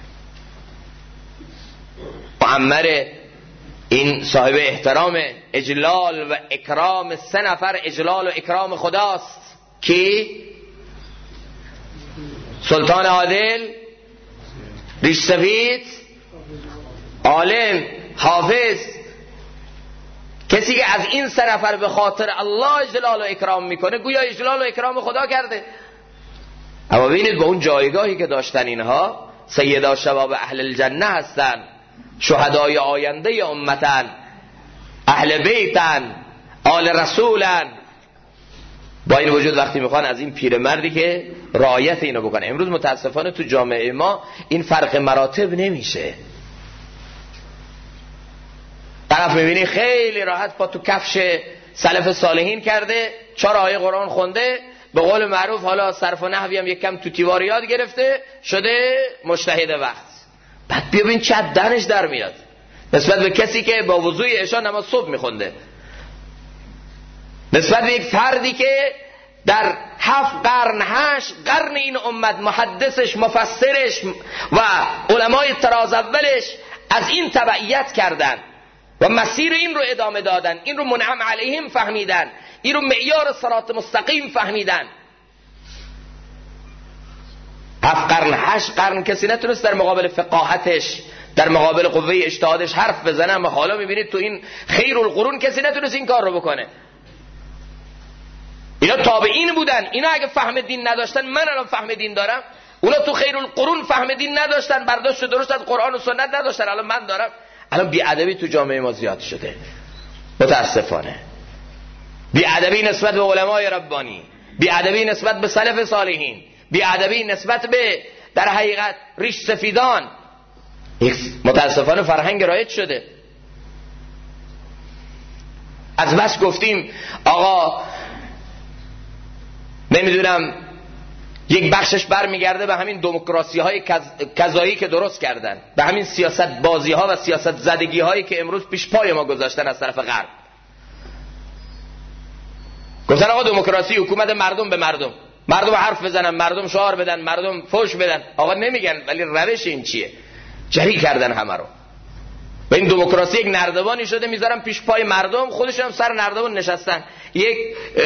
معمر، این صاحب احترام، اجلال و اکرام 3 نفر اجلال و اکرام خداست. کی؟ سلطان عادل، ریش سفید، عالم، حافظ، کسی که از این 3 نفر به خاطر الله اجلال و اکرام میکنه گویا اجلال و اکرام خدا کرده. اما ببینید با اون جایگاهی که داشتن اینها، سیدا شباب اهل الجنه هستن، شهدای آینده امتن، اهل بیتن، آل رسولن، با این وجود وقتی میخوان از این پیرمردی که رعایت اینو بکنه. امروز متاسفانه تو جامعه ما این فرق مراتب نمیشه. طرف میبینی خیلی راحت پا تو کفش سلف صالحین کرده، 4 آیه قرآن خونده، به قول معروف حالا صرف و نحوی هم یک کم تو تیوار یاد گرفته، شده مجتهد وقت. بعد ببین چه دهنش در میاد نسبت به کسی که با وضوی عشا نماز صبح میخونده، نسبت به یک فردی که در 7 قرن 8 قرن این امت محدثش، مفسرش و علمای طراز اولش از این تبعیت کردن و مسیر این رو ادامه دادن، این رو منعم علیهم فهمیدن، این رو معیار صراط مستقیم فهمیدن. 7 قرن 8 قرن کسی نتونست در مقابل فقاهتش، در مقابل قوه اجتهادش حرف بزنه، اما حالا میبینید تو این خیر القرون کسی نتونست این کار رو بکنه. اینا تابعین بودن، اینا اگه فهم دین نداشتن، من الان فهم دین دارم، اونا تو خیر القرون فهم دین نداشتن، برداشت درست از قرآن و سنت نداشتن، الان من دارم. الان بی‌ادبی تو جامعه ما زیاد شده متاسفانه، بی‌ادبی نسبت به علمای ربانی، بی‌ادبی نسبت به سلف صالحین، بی‌ادبی نسبت به در حقیقت ریش سفیدان. متاسفانه فرهنگ رایج شده. از بس گفتیم آقا نمیدونم یک بخشش برمیگرده به همین دموکراسی های کذایی که درست کردن، به همین سیاست بازی ها و سیاست زدگی هایی که امروز پیش پای ما گذاشتن از طرف غرب. گفتن آقا دموکراسی حکومت مردم به مردم، مردم حرف بزنن، مردم شعار بدن، مردم فوش بدن. آقا نمیگن ولی روش این چیه؟ جری کردن همه رو. و این دموکراسی یک نردبانی شده میذارن پیش پای مردم، خودشون هم سر نردبان نشستن. یک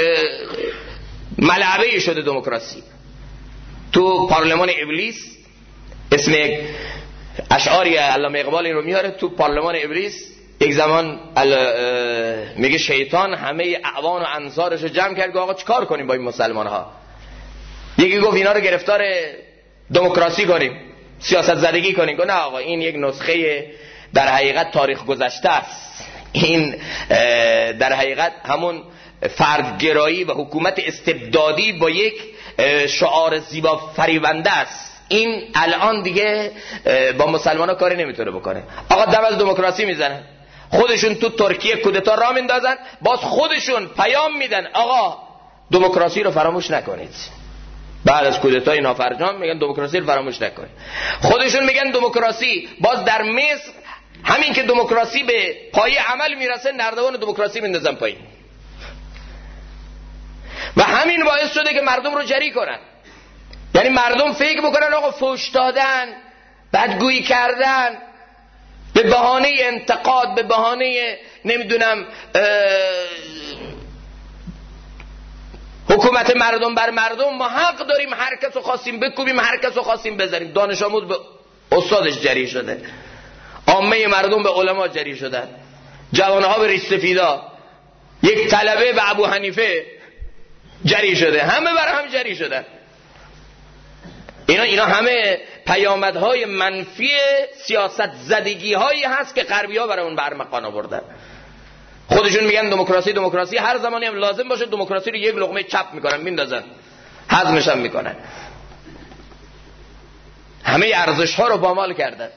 ملعبه شده دموکراسی. تو پارلمان ابلیس، اسم یک اشعاری علامه اقبال این رو میاره، تو پارلمان ابلیس یک زمان میگه شیطان همه اعوان و انصارش رو جمع کرد، آقا چیکار کنیم با این مسلمان ها؟ یکی گفت اینا رو گرفتار دموکراسی کنیم، سیاست زدگی کنیم. گفت نه آقا این یک نسخه در حقیقت تاریخ گذشته است، این در حقیقت همون فردگرایی و حکومت استبدادی با یک شعار زیبا فریبنده است. این الان دیگه با مسلمان ها کاری نمیتونه بکنه. آقا دم از دموکراسی میزنن، خودشون تو ترکیه کودتا را میندازن، باز خودشون پیام میدن آقا دموکراسی رو فراموش نکنید. بعد از کودتای نافرجام میگن دموکراسی رو فراموش نکنید. خودشون میگن دموکراسی، باز در مصر همین که دموکراسی به پای عمل میرسه نردبان دموکراسی میندازن پایین. و همین باعث شده که مردم رو جری کنن. یعنی مردم فکر بکنن آقا فوش دادن، بدگویی کردن، به بهانه انتقاد، به بهانه نمیدونم حکومت مردم بر مردم، ما حق داریم هر کس رو خواستیم بکوبیم، هر کس رو خواستیم بزنیم. دانش آموز به استادش جری شده، عامه مردم به علما جری شدن، جوانها به ریش سفیدا، یک طلبه به ابو حنیفه جری شده، همه بر هم جری شدن. اینا همه پیامدهای منفی سیاست زدگی هایی هست که غربی ها برای اون برمقان آوردن. خودشون میگن دموکراسی، هر زمانی هم لازم باشه دموکراسی رو یک لقمه چپ میکنن، میندازن، هضمش هم میکنن. همه ارزش ها رو پامال کردن.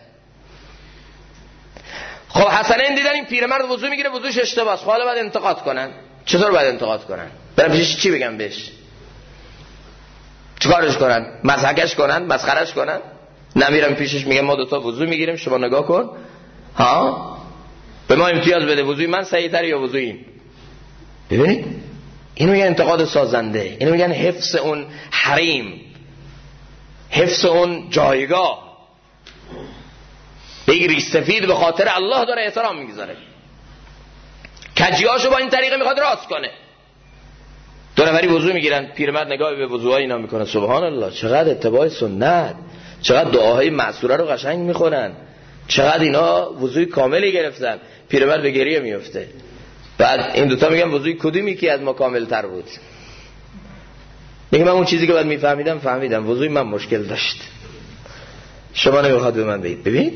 خب حسنین دیدن این پیرمرد وضو میگیره، وضوش اشتباهه، خب حالا باید انتقاد کنن. چطور باید انتقاد کنن؟ برن پیشش چی بگن بهش؟ چیکارش کنن؟ مضحکش کنن؟ مسخرهش کنن؟ نمیرن پیشش میگن ما دوتا وضو میگیریم شما نگاه کن، ها به ما امتیاز بده، وضوی من صحیح‌تر یا وضوی این؟ ببینید اینو میگن انتقاد سازنده، اینو میگن حفظ اون حریم، حفظ اون جایگاه. یک ریش سفید به خاطر الله داره احترام میگذاره، کجیاشو با این طریقه میخواد راست کنه. دو نفری وضو میگیرن، پیرمرد نگاهی به وضوهای اینا میکنه، سبحان الله چقدر اتباع سنت، چقدر دعاهای معصوره رو قشنگ میخونن، چقدر اینا وضوی کاملی گرفتن. پیرمرد به گریه میفته، بعد این دوتا میگن وضوی کدومی که از ما کامل تر بود؟ میگه من اون چیزی که باید میفهمیدم فهمیدم، وضوی من مشکل داشت، شما نمیخواد به من بگید. ببین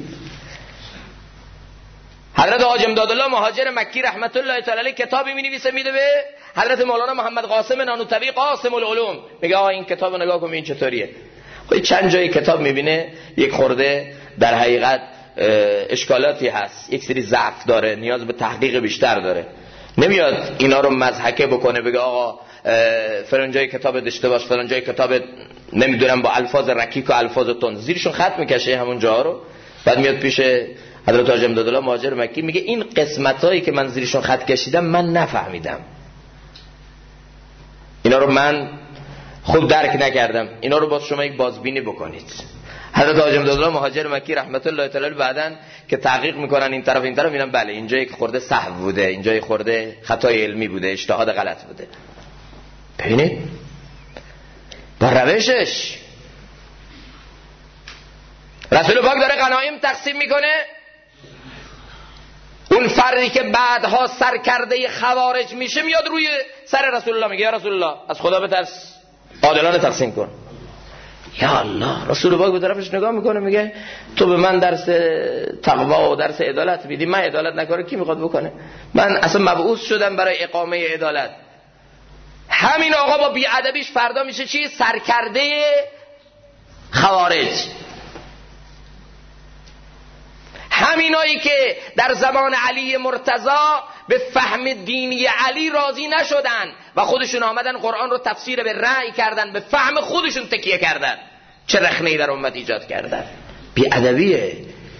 حضرت حاجی امدادالله مهاجر مکی رحمت الله تعالی علیه کتابی می‌نویسه میده به حضرت مولانا محمد قاسم نانوتوی قاسم العلوم، میگه آقا این کتابو نگاه کن این چطوریه. خب چند جای کتاب میبینه یک خورده در حقیقت اشکالاتی هست، یک سری ضعف داره، نیاز به تحقیق بیشتر داره. نمیاد اینا رو مضحکه بکنه بگه آقا فلان جای کتاب اشتباهه، فلان جای کتاب نمیدونم با الفاظ رکیک و الفاظ تند، زیرشون خط میکشه همون جاها رو. بعد میاد پیش حضرت حاجی امدادالله مهاجر مکی میگه این قسمتایی که من زیرشون خط کشیدم من نفهمیدم، اینا رو من خوب درک نکردم، اینا رو باز شما یک بازبینی بکنید. حضرت حاجی امدادالله مهاجر مکی رحمت الله تعالی بعدن که تحقیق میکنن این طرف این طرف، میبینن بله اینجا یک خورده سهو بوده، اینجا یک خورده خطای علمی بوده، اجتهاد غلط بوده. ببینید با روشش رسول پاک داره غنایم تقسیم میکنه. اون فردی که بعدها سرکرده خوارج میشه میاد روی سر رسول الله میگه یا رسول الله از خدا بترس، عادلانه تقسیم کن. یا الله، رسول پاک به طرفش نگاه میکنه میگه تو به من درس تقوا و درس عدالت میدی، من عدالت نکنه کی میخواد بکنه؟ من اصلا مبعوث شدم برای اقامه عدالت. همین آقا با بیادبیش فردا میشه چی؟ سرکرده خوارج. همینایی که در زمان علی مرتضی به فهم دینی علی راضی نشدن و خودشون آمدن قرآن رو تفسیر به رأی کردن، به فهم خودشون تکیه کردن، چه رخنه‌ای در امت ایجاد کردن. بی‌ادبیه.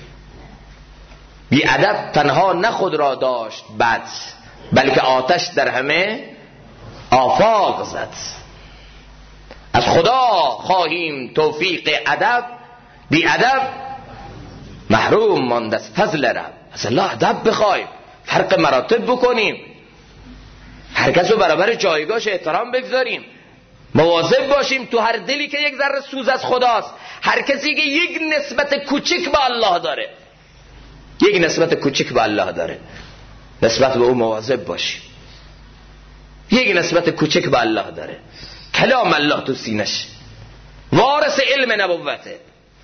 بی‌ادب تنها نه خود را داشت بد، بلکه آتش در همه آفاق زد. از خدا خواهیم توفیق ادب، بی‌ادب محروم ماند از فضل رب. از الله ادب بخوایم، فرق مراتب بکنیم، هر کس رو برابر جایگاهش احترام بگذاریم، مواظب باشیم تو هر دلی که یک ذره سوز از خداست. هر کسی که یک نسبت کوچک به الله داره، یک نسبت کوچک به الله داره، نسبت به او مواظب باشیم. یک نسبت کوچک به الله داره، کلام الله تو سینش، وارث علم نبوته،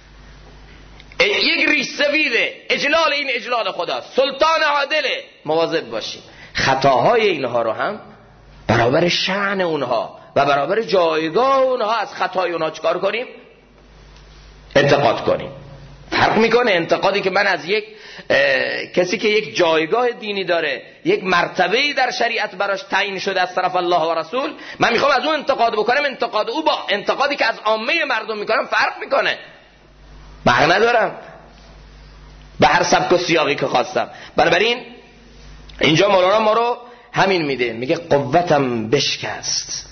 یک ریش سفیده، اجلال این اجلال خداست، سلطان عادله، مواظب باشیم. خطاهای اینها رو هم برابر شأن اونها و برابر جایگاه اونها از خطای اونها چکار کنیم؟ انتقاد کنیم. فرق میکنه انتقادی که من از یک کسی که یک جایگاه دینی داره، یک مرتبه‌ای در شریعت براش تعیین شده از طرف الله و رسول، من میخوام از اون انتقاد بکنم، انتقاد او با انتقادی که از عامه مردم میکنم فرق میکنه. بحق ندارم به هر سبک و سیاقی که خواستم. بنابراین اینجا مولانا ما رو همین میده، میگه قوتم بشکست.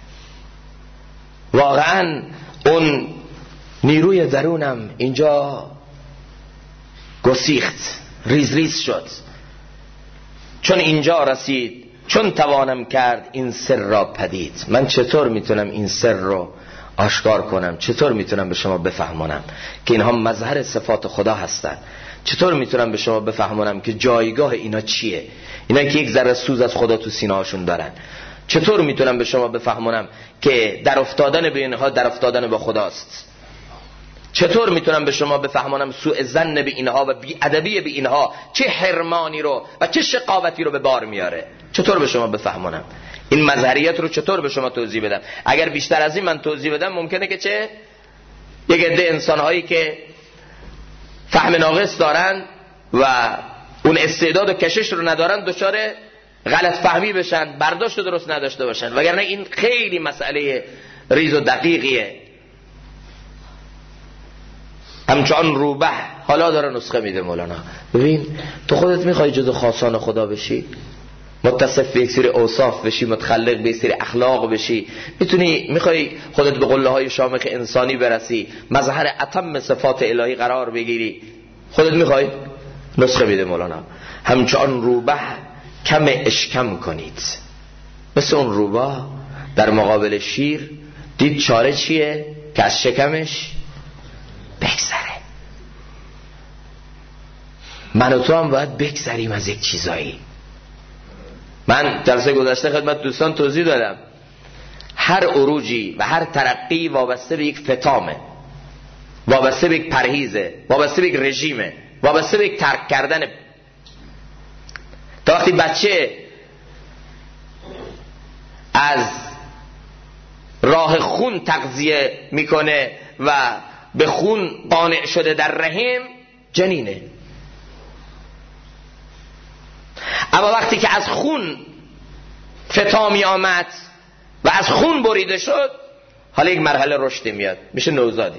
واقعا اون نیروی درونم اینجا گسیخت، ریز ریز شد، چون اینجا رسید، چون توانم کرد این سر را پدید. من چطور میتونم این سر رو آشکار کنم؟ چطور میتونم به شما بفهمونم که اینها مظهر صفات خدا هستن؟ چطور میتونم به شما بفهمونم که جایگاه اینا چیه؟ اینا که یک ذره سوز از خدا تو سینه هاشون دارن. چطور میتونم به شما بفهمونم که در افتادن به اینها در افتادن به خداست؟ چطور میتونم به شما بفهمونم سوء ظن به اینها و بی‌ادبی به اینها چه حرمانی رو و چه شقاوتی رو به بار میاره؟ چطور به شما بفهمونم؟ این مظهریت رو چطور به شما توضیح بدم؟ اگر بیشتر از این من توضیح بدم ممکنه که چه؟ یک عده انسان‌هایی که فهم ناقص دارن و اون استعداد و کشش رو ندارن دچار غلط فهمی بشن، برداشت درست نداشته باشن. وگرنه این خیلی مسئله ریز و دقیقیه. همچون روبه حالا داره نسخه میده مولانا. ببین تو خودت میخوای جزو خاصان خدا بشی، متصف به یک سری اوصاف بشی، متخلق به یک سری اخلاق بشی، میخوای خودت به قله های شامخ انسانی برسی، مظهر اتم صفات الهی قرار بگیری، خودت میخوای؟ نسخه میده مولانا. همچون روبه کم اشکم کنید. مثل اون روبه در مقابل شیر دید چاره چیه؟ که از شکمش بگذره. من و تو هم باید بگذریم از یک چیزایی. من جلسه گذشته خدمت دوستان توضیح دادم هر عروجی و هر ترقی وابسته به یک فتامه، وابسته به یک پرهیزه، وابسته به یک رژیمه، وابسته به یک ترک کردن. تا وقتی بچه از راه خون تغذیه میکنه و به خون قانع شده در رحم، جنینه. اما وقتی که از خون فتامی آمد و از خون بریده شد، حالا یک مرحله رشد میاد، میشه نوزادی،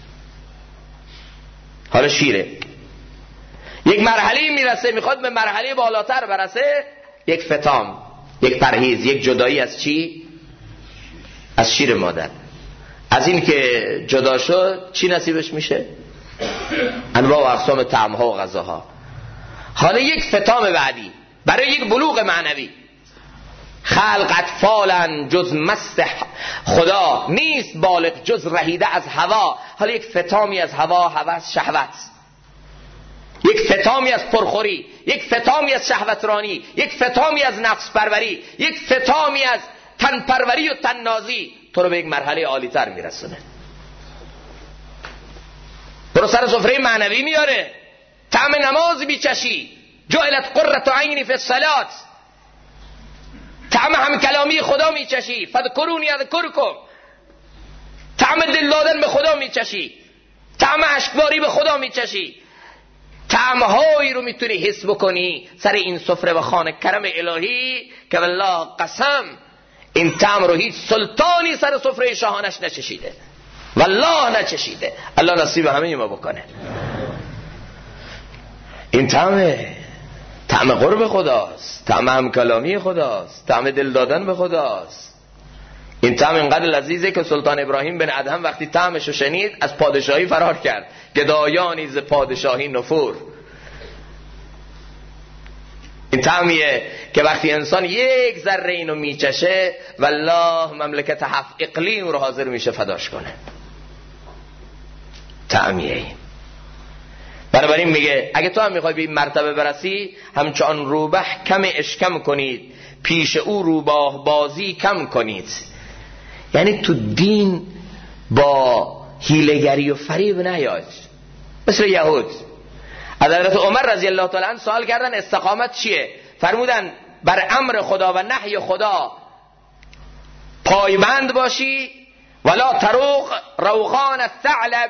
حالا شیره. یک مرحله میرسه، میخواد به مرحله بالاتر برسه، یک فتام، یک پرهیز، یک جدایی از چی؟ از شیر مادر. از این که جدا شد چی نصیبش میشه؟ انواع و اقسام طعمها و غذاها. حالا یک فتام بعدی برای یک بلوغ معنوی. خلق اطفالا جز مست خدا، نیست بالغ جز رهیده از هوا. حالا یک فتامی از هوا، هوس، شهوت، یک فتامی از پرخوری، یک فتامی از شهوترانی، یک فتامی از نفس پروری، یک فتامی از تن پروری و تن نازی، تو رو به یک مرحله عالی تر میرسونه، تو رو سر سفره معنوی میاره. طعم نماز میچشی، جعلت قرة عینی فی الصلاة. طعم هم کلامی خدا میچشی، فذکرونی اذکرکم. طعم دل دادن به خدا میچشی، طعم اشکباری به خدا میچشی. طعمهایی رو میتونی حس بکنی سر این سفره و خانه کرم الهی که والله قسم این طعم رو هیچ سلطانی سر سفره شاهانش نچشیده، والله نچشیده. الله نصیب همه ما بکنه. این طعم قرب خداست، طعم هم کلامی خداست، طعم دل دادن به خداست. این طعم اینقدر لذیذه که سلطان ابراهیم بن ادهم وقتی طعمشو شنید از پادشاهی فرار کرد. گدایانی ز پادشاهی نفور. این طعمیه که وقتی انسان یک ذره اینو میچشه والله مملکت 7 اقلیم رو حاضر میشه فداش کنه. طعمیه این. بنابراین میگه اگه تو هم میخوای به این مرتبه برسی، همچون روبه کم اشکم کنید، پیش او روباه بازی کم کنید. یعنی تو دین با حیله‌گری و فریب نیاید. مثل یهود از حضرت عمر رضی الله تعالی عنه سوال کردن استقامت چیه؟ فرمودن بر امر خدا و نهی خدا پایبند باشی، ولا تروق روغان الثعلب.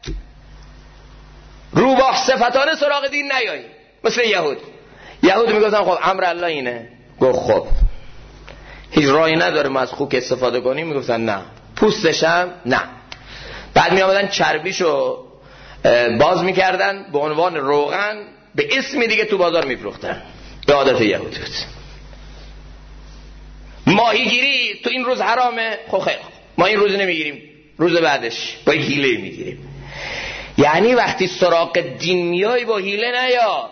روباه صفتانه سراغ دین نیایی. مثل یهود میگفتن خب امر الله اینه، گفت خب هیچ راهی نداره ما از خوک استفاده کنیم. میگفتن نه. پوستشم نه. بعد می آمدن چربیشو باز میکردن به عنوان روغن، به اسم دیگه تو بازار میفروختن. به عادت یهود بود. ماهیگیری تو این روز حرامه، خب خیلی ما این روز نمیگیریم، روز بعدش با حیله میگیریم. یعنی وقتی سراغ دین میای با حیله نیا.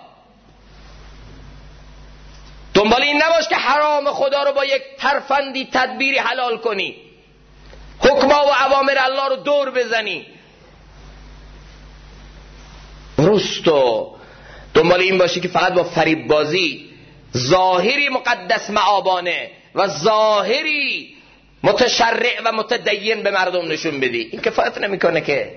دنبال این نباش که حرام خدا رو با یک ترفندی تدبیری حلال کنی، حکما و اوامر الله رو دور بزنی. درستو دنبال این باشی که فقط با فریب بازی ظاهری مقدس معابانه و ظاهری متشرع و متدین به مردم نشون بدی. این کفایت نمیکنه که.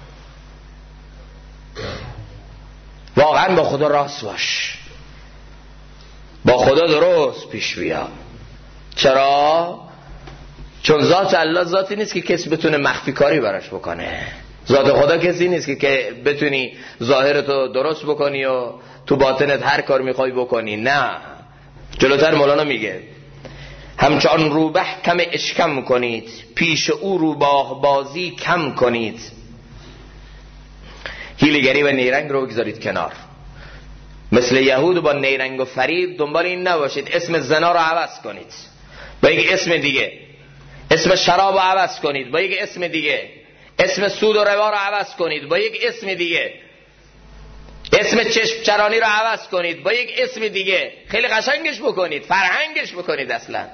واقعا با خدا راست باش، با خدا درست پیش بیا. چرا؟ چون ذات الله ذاتی نیست که کسی بتونه مخفی کاری براش بکنه. ذات خدا کسی نیست که بتونی ظاهرتو درست بکنی و تو باطنت هر کار میخوای بکنی. نه. جلوتر مولانا میگه همچون روبه کم اشکم کنید، پیش او روباه بازی کم کنید. حیله‌گری و نیرنگ رو بگذارید کنار. مثل یهود با نیرنگ و فریب دنبال این نباشید اسم زنا رو عوض کنید با یک اسم دیگه، اسم شراب رو عوض کنید با یک اسم دیگه، اسم سود و ربا رو عوض کنید با یک اسم دیگه، اسم چشم چرانی رو عوض کنید با یک اسم دیگه. خیلی قشنگش بکنید، فرهنگش بکنید، اصلا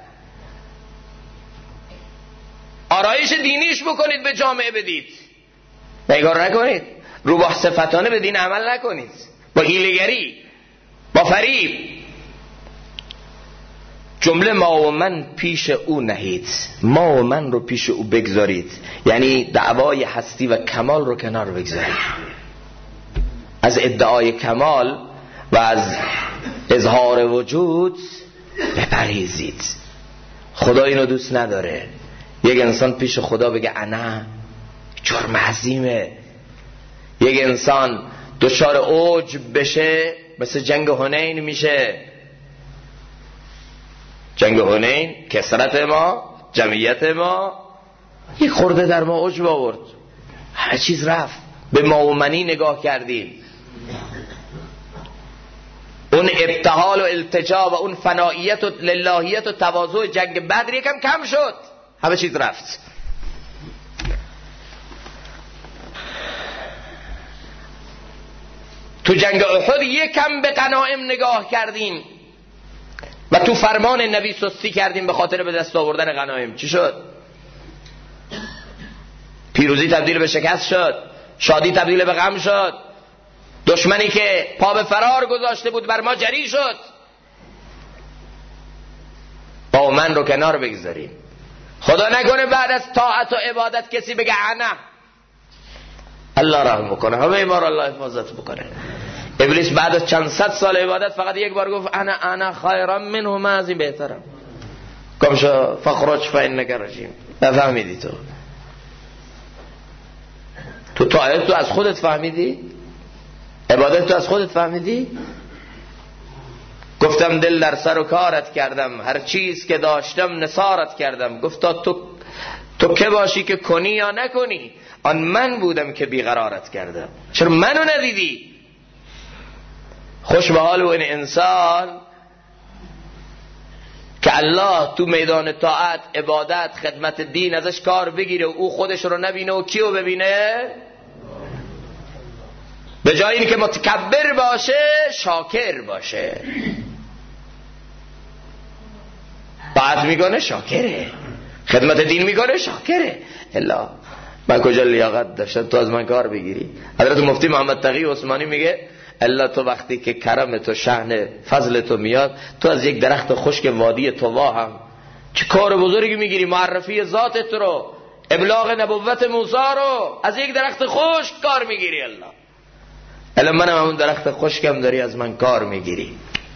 آرایش دینیش بکنید، به جامعه بدید. نگار نکنید، روباه صفتانه به دین عمل نکنید، با حیله‌گری، با فریب. جمله ما و من پیش او نهید، ما و من رو پیش او بگذارید، یعنی دعوای هستی و کمال رو کنار بگذارید، از ادعای کمال و از اظهار وجود بپرهیزید. خدا اینو دوست نداره. یک انسان پیش خدا بگه انا، جرم عظیمه. یک انسان دچار عجب بشه، مثل جنگ حنین میشه. جنگ حنین کثرت ما، جمعیت ما یک خورده در ما عجب آورد، همه چیز رفت، به ما و منی نگاه کردیم. اون ابتهال و التجا و اون فنائیت و للهیت و تواضع جنگ بدر یکم کم شد، همه چیز رفت. تو جنگ احد یکم به غنایم نگاه کردیم و تو فرمان نبی سستی کردیم به خاطر به دست آوردن غنایم. چی شد؟ پیروزی تبدیل به شکست شد، شادی تبدیل به غم شد، دشمنی که پا به فرار گذاشته بود بر ما جری شد. با من رو کنار بگذاریم. خدا نکنه بعد از طاعت و عبادت کسی بگه انا. الله رحم بکنه، همه ما رو الله حفاظت بکنه. ابلیس بعد از چند صد سال عبادت فقط یک بار گفت انا خیرم منه، من از این بهترم. کمشا فخرج فانک رجیم. نفهمیدی تو طاعت تو از خودت فهمیدی؟ عبادت تو از خودت فهمیدی؟ گفتم دل در سر و کارت کردم، هر چیز که داشتم نثارت کردم. گفتا تو که باشی که کنی یا نکنی، آن من بودم که بیقرارت کردم. چرا منو ندیدی؟ خوش به حال این انسان که الله تو میدان طاعت، عبادت، خدمت دین ازش کار بگیره و او خودش رو نبینه و کیو ببینه؟ به جای این که متکبر باشه شاکر باشه. طاعت میکنه شاکره، خدمت دین میکنه شاکره. الا من کجا لیاقت داشتم تو از من کار بگیری؟ حضرت مفتی محمد تقی عثمانی میگه الا تو وقتی که کرم تو، شأن فضل تو میاد، تو از یک درخت خشک وادی طوا هم چه کار بزرگی میگیری؟ معرفی ذاتت رو، ابلاغ نبوت موسی رو از یک درخت خشک کار میگیری. الا منم همون درخت خشکم داری از من کار میگیری.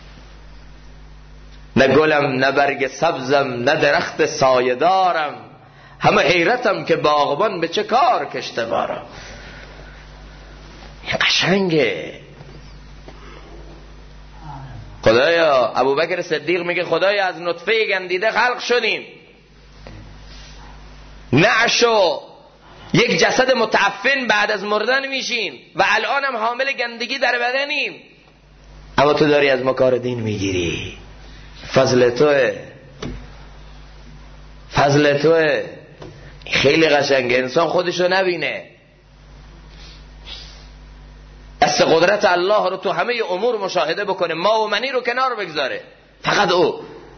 نه گلم نه برگ سبزم نه درخت سایه دارم، همه حیرتم که باغبان به چه کار کشته بارم. قشنگه. خدایا، ابوبکر صدیق میگه خدایا از نطفه گندیده خلق شدیم، نعشو یک جسد متعفن بعد از مردن میشیم و الان هم حامل گندگی در بدنیم، اما تو داری از ما کار دین میگیری. فضل توه، فضل توه. خیلی قشنگه. انسان خودشو نبینه، دست قدرت الله رو تو همه امور مشاهده بکنه، ما و منی رو کنار بگذاره، فقط او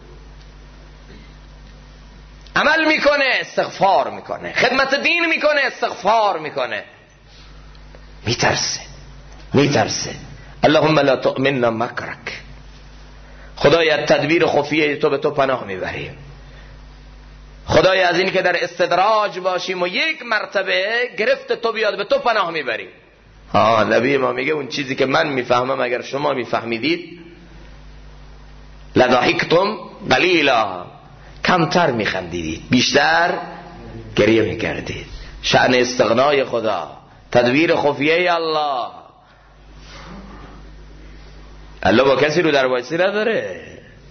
عمل میکنه، استغفار میکنه، خدمت دین میکنه، استغفار میکنه، میترسه. اللهم لا تؤمننا مکرک. خدایا تدبیر خفیه تو به تو پناه میبریم. خدایا از این که در استدراج باشیم و یک مرتبه گرفت تو بیاد به تو پناه میبریم. نبی ما میگه اون چیزی که من میفهمم اگر شما میفهمیدید لضحکتم قلیلا، کمتر میخندیدید، بیشتر گریه میکردید. شأن استغنای خدا، تدبیر خفیه الله با کسی رو در وایسی نداره.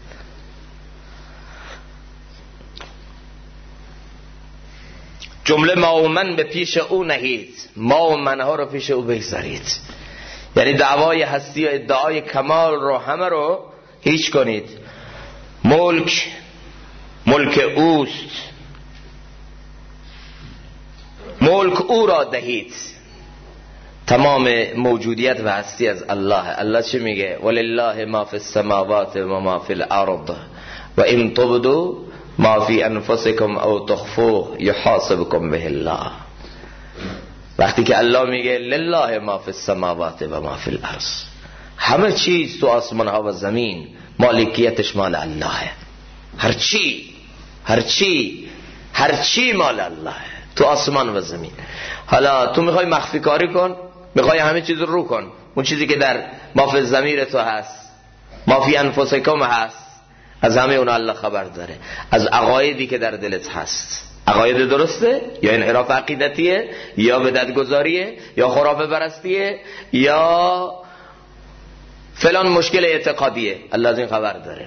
جمله ما و من به پیش او نهید، ما و منها رو پیش او بگذارید. یعنی دعوای هستی و ادعای کمال رو همه رو هیچ کنید. ملک اوست، ملک او را دهید. تمام موجودیت و هستی از الله. الله چی میگه؟ ولله ما فی السماوات و ما فی الارض و ان تبدوا ما فی انفسکم او تخفوه یحاسبکم به الله. وقتی که الله میگه لله ما فی السماوات و ما فی الارض، همه چیز تو آسمان ها و زمین مالکیتش مال اللهه. هرچی مال الله تو آسمان و زمین. حالا تو میخوای مخفی کاری کن، میخوای همه چیز رو کن، اون چیزی که در ما فی ضمیر تو هست، ما فی انفسکم هست، از همه اون الله خبر داره. از عقایدی که در دلت هست، عقاید درسته یا انحراف عقیدتیه یا بدعت‌گذاریه یا خرافه پرستیه یا فلان مشکل اعتقادیه، الله از این خبر داره.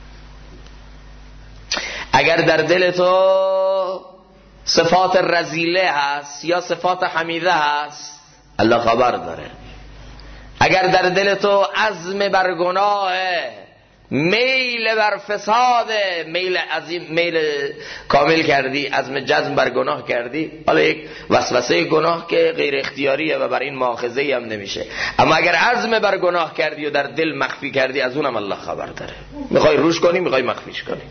اگر در دل تو صفات رذیله هست یا صفات حمیده هست، الله خبر داره. اگر در دل تو عزم بر گناه، میل بر فساد، میل کامل کردی، عزم جزم بر گناه کردی، حالا یک وسوسه گناه که غیر اختیاریه و بر این مؤاخذه‌ای هم نمیشه، اما اگر عزم بر گناه کردی و در دل مخفی کردی، از اونم الله خبر داره. میخوای روش کنی، میخوای مخفیش کنی.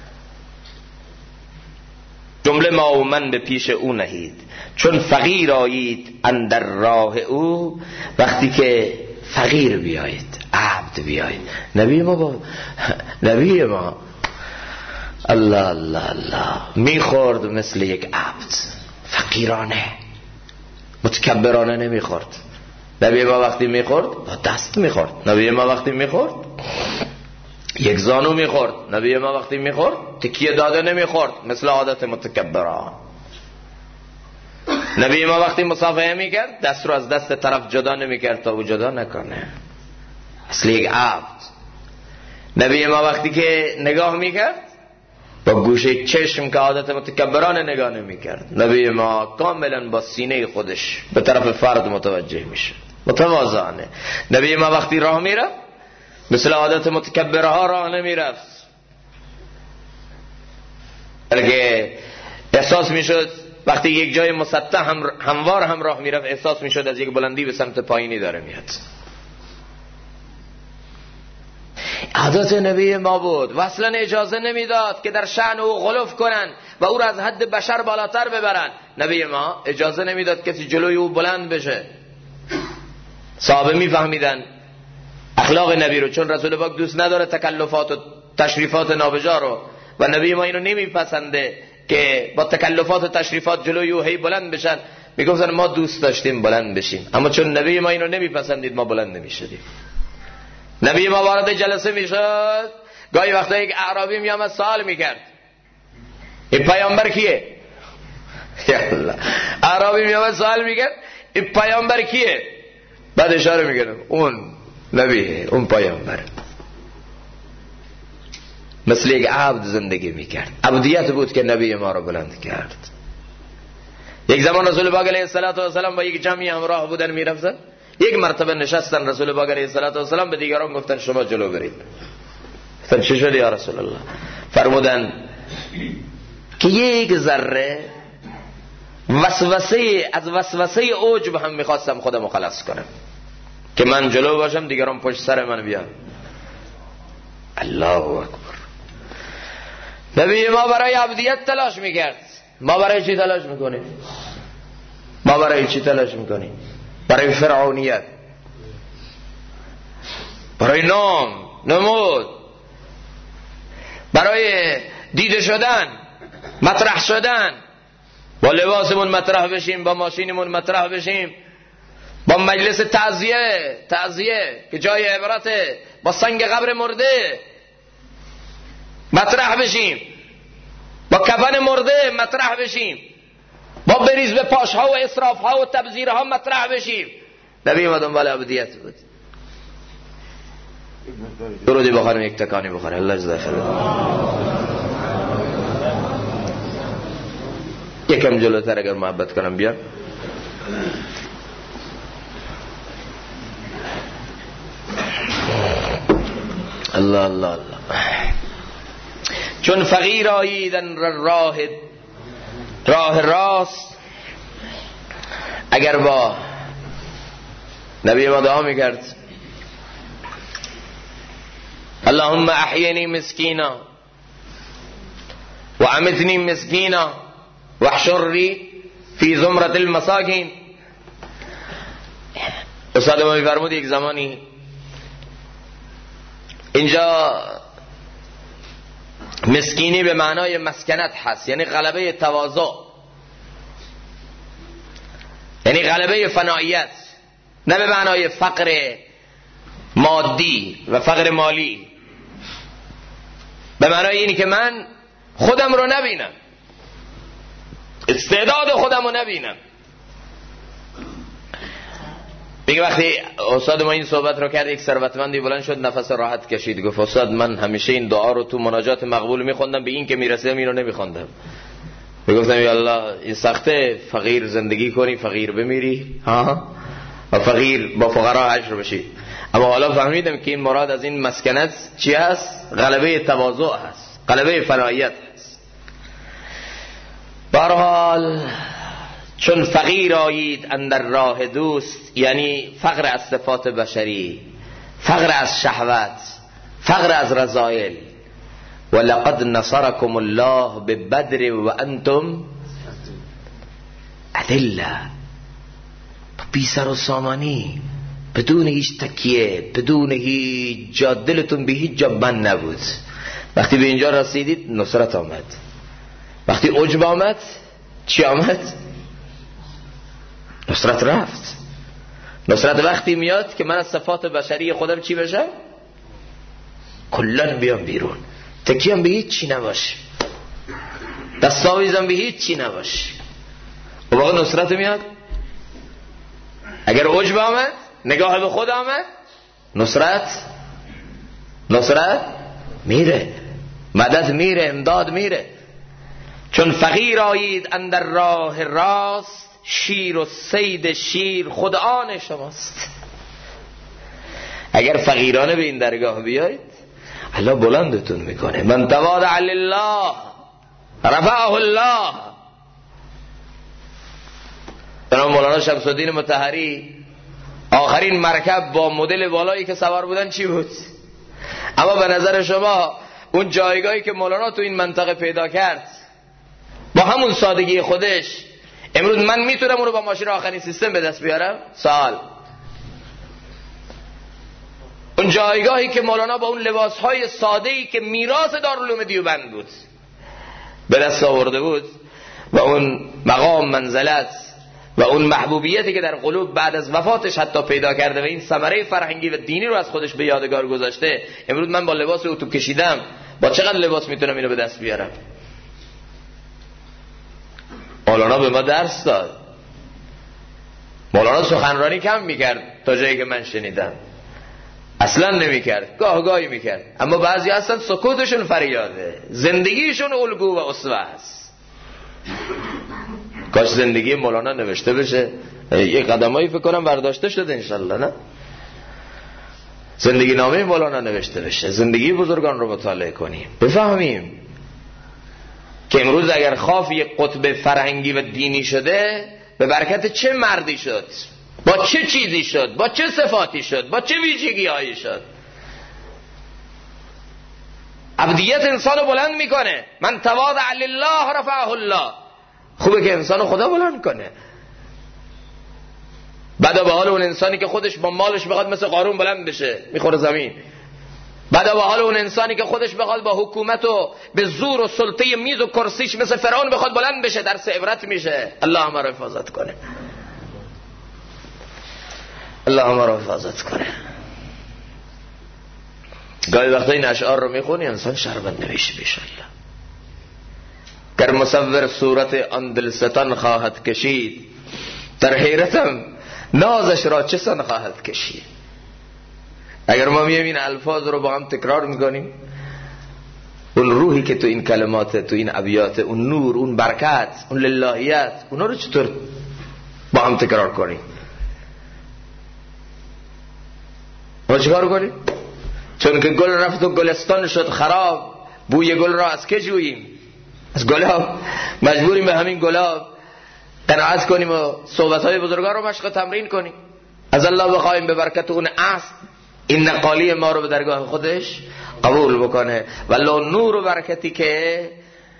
جمله ما و من به پیش او نهید، چون فقیر آیید اندر راه او. وقتی که فقیر بیایید، عبد بیایید، نبی ما الله الله الله میخورد مثل یک عبد، فقیرانه متکبرانه نمیخورد. نبی ما وقتی میخورد با دست میخورد. نبی ما وقتی میخورد یک زانو میخورد. نبی ما وقتی میخورد تکیه داده نمیخورد مثل عادت متکبران. نبی ما وقتی مصافحه میکرد دست رو از دست طرف جدا نمیکرد تا او جدا نکنه، مثل یک عبد. نبی ما وقتی که نگاه میکرد با گوشه چشم که عادت متکبران نگاه نمیکرد. نبی ما کاملا با سینه خودش به طرف فرد متوجه میشه، متواضعانه. نبی ما وقتی راه میرفت مثل عادت متکبرها راه نمیرفت، بلکه احساس میشد وقتی یک جای مسطح هموار هم راه میرفت، احساس میشد از یک بلندی به سمت پایینی داره میاد. عادت نبی ما بود و اصلا اجازه نمیداد که در شأن او غلو کنن و او را از حد بشر بالاتر ببرن. نبی ما اجازه نمیداد کسی جلوی او بلند بشه. صحابه میفهمیدن اخلاق نبی رو، چون رسول پاک دوست نداره تکلفات و تشریفات نابجا رو و نبی ما اینو نمیپسنده که با تکلفات و تشریفات جلوی او هی بلند بشن. میگفتن ما دوست داشتیم بلند بشیم، اما چون نبی ما اینو نمیپسندید ما بلند نمیشدیم. نبی ما وارد جلسه میشد، گاهی وقتا یک اعرابی میامد سوال میکرد این پیامبر کیه؟ اعرابی میامد سوال میکرد این پیامبر کیه؟ بعد اشاره میکردم اون نبیه، اون پیامبر. مثل یک عبد زندگی میکرد. عبدیت بود که نبی ما رو بلند کرد. یک زمان رسول پاک علیه السلام با یک جمعی همراه بودن میرفتن. یک مرتبه نشستن، رسول پاک علیه السلام به دیگران گفتن شما جلو برید. گفتن چه شد یا رسول الله؟ فرمودن که یک ذره وسوسه عجب هم میخواستم خودم خلاص کنم که من جلو باشم دیگران پشت سر من بیان. الله اکبر. نبی ما برای عبدیت تلاش میکرد. ما برای چی تلاش میکنیم؟ برای فرعونیت، برای نام، نمود، برای دیده شدن، مطرح شدن. با لباسمون مطرح بشیم، با ماشینمون مطرح بشیم، با مجلس تعزیه که جای عبرته، با سنگ قبر مرده مطرح بشیم، با کفن مرده مطرح بشیم، با بریز به پاشها و اسرافها و تبذیرها مطرح بشیم. نبی ما دنبال عبودیت بود. درودی بخوریم، یک تکانی بخوریم. الله جزای خیر. یکم جلوتر اگر محبت کنم بیان. الله الله الله. چون فقیر آییدن راه راست. اگر با نبی ما دعا میکرد اللهم احیینی مسکینا و امتنی مسکینا و احشرنی فی زمرة المساکین. استاد ما میفرمود یک زمانی اینجا مسکینی به معنای مسکنت هست، یعنی غلبه تواضع، یعنی غلبه فناییت، نه به معنای فقر مادی و فقر مالی، به معنای اینی که من خودم رو نبینم، استعداد خودم رو نبینم. میگه وقتی استاد ما این صحبت رو کرد، یک ثروتمندی بلند شد نفس راحت کشید، گفت استاد من همیشه این دعا رو تو مناجات مقبول میخوندم، به این که میرسیدم اینو نمیخوندم. میگفتم یا الله این سخته، فقیر زندگی کنی فقیر بمیری و فقیر با فقرا حشر بشی. اما حالا فهمیدم که این مراد از این مسکنت چی هست؟ غلبه تواضع هست، غلبه فناییت هست. به هر حال چون فقیر آیید اندر راه دوست، یعنی فقر از صفات بشری، فقر از شهوت، فقر از رذایل. ولقد نصركم الله ببدر و انتم اذله، بی سر و سامانی، بدون هیچ تکیه، بدون هیچ جا، دلتون به هیچ جا بند نبود. وقتی به اینجا رسیدید نصرت آمد. وقتی عجب آمد چی آمد؟ نصرت رفت. نصرت وقتی میاد که من از صفات بشری خودم چی بشم؟ کلن بیام بیرون، تکیم به هیچ چی نباشه، دستاویزم به هیچ چی نباشه، و واقع نصرت میاد. اگر عجب آمد، نگاه به خود آمد، نصرت میره، مدد میره، امداد میره. چون فقیر آیید اندر راه راست، شیر و صید شیر خود آن شماست. اگر فقیرانه به این درگاه بیایید، الله بلندتون میکنه. من تواضع لله رفعه الله. جناب مولانا شمس الدین مطهری آخرین مرکب با مدل بالایی که سوار بودن چی بود؟ اما به نظر شما اون جایگاهی که مولانا تو این منطقه پیدا کرد با همون سادگی خودش، امروز من میتونم اونو با ماشین آخرین سیستم به دست بیارم؟ سوال. اون جایگاهی که مولانا با اون لباسهای ساده‌ای که میراث دارالعلوم دیوبند بود به دست آورده بود، و اون مقام، منزلت و اون محبوبیتی که در قلوب بعد از وفاتش حتی پیدا کرده و این ثمره فرهنگی و دینی رو از خودش به یادگار گذاشته، امروز من با لباس او تو کشیدم، با چقدر لباس میتونم اینو به دست بیارم؟ مولانا به ما درس داد. مولانا سخنرانی کم میکرد تا جایی که من شنیدم، اصلا نمیکرد، گاهی میکرد. اما بعضی هستن سکوتشون فریاده، زندگیشون الگو و اسوه است. کاش زندگی مولانا نوشته بشه، یه قدمایی فکر کنم برداشته شده انشالله، نه؟ زندگی نامه مولانا نوشته بشه، زندگی بزرگان رو مطالعه کنیم، بفهمیم که امروز اگر خواف یک قطب فرهنگی و دینی شده، به برکت چه مردی شد، با چه چیزی شد، با چه صفاتی شد، با چه ویژگی هایی شد. عبدیت انسانو بلند میکنه. من تواضع لله رفعه الله. خوبه که انسانو خدا بلند کنه. بعد به حال اون انسانی که خودش با مالش بخواد مثل قارون بلند بشه، میخوره زمین. بعد به حال اون انسانی که خودش بخواد با حکومت و به زور و سلطه میز و کرسیش مثل فرعون بخواد بلند بشه، درس عبرت میشه. الله ما رو حفاظت کنه، الله ما رو حفاظت کنه. گاهی وقتا این اشعار رو میخونی انسان شربت نویشه بیشالله. گر مصور صورت آن دلستان خواهد کشید، در حیرتم نازش را چه سان خواهد کشید. اگر ما میایم این الفاظ رو با هم تکرار میکنیم، اون روحی که تو این کلمات، تو این ابیات، اون نور، اون برکت، اون للهیت، اونا رو چطور با هم تکرار کنیم؟ ما چیکار کنیم؟ چون که گل رفت و گلستان شد خراب، بوی گل را از که جوییم؟ از گلاب. مجبوریم به همین گلاب قناعت کنیم و صحبت‌های بزرگان رو مشق تمرین کنیم. از الله بخوایم به برکت اون اصل این نقالی ما رو به درگاه خودش قبول بکنه. والله نور و برکتی که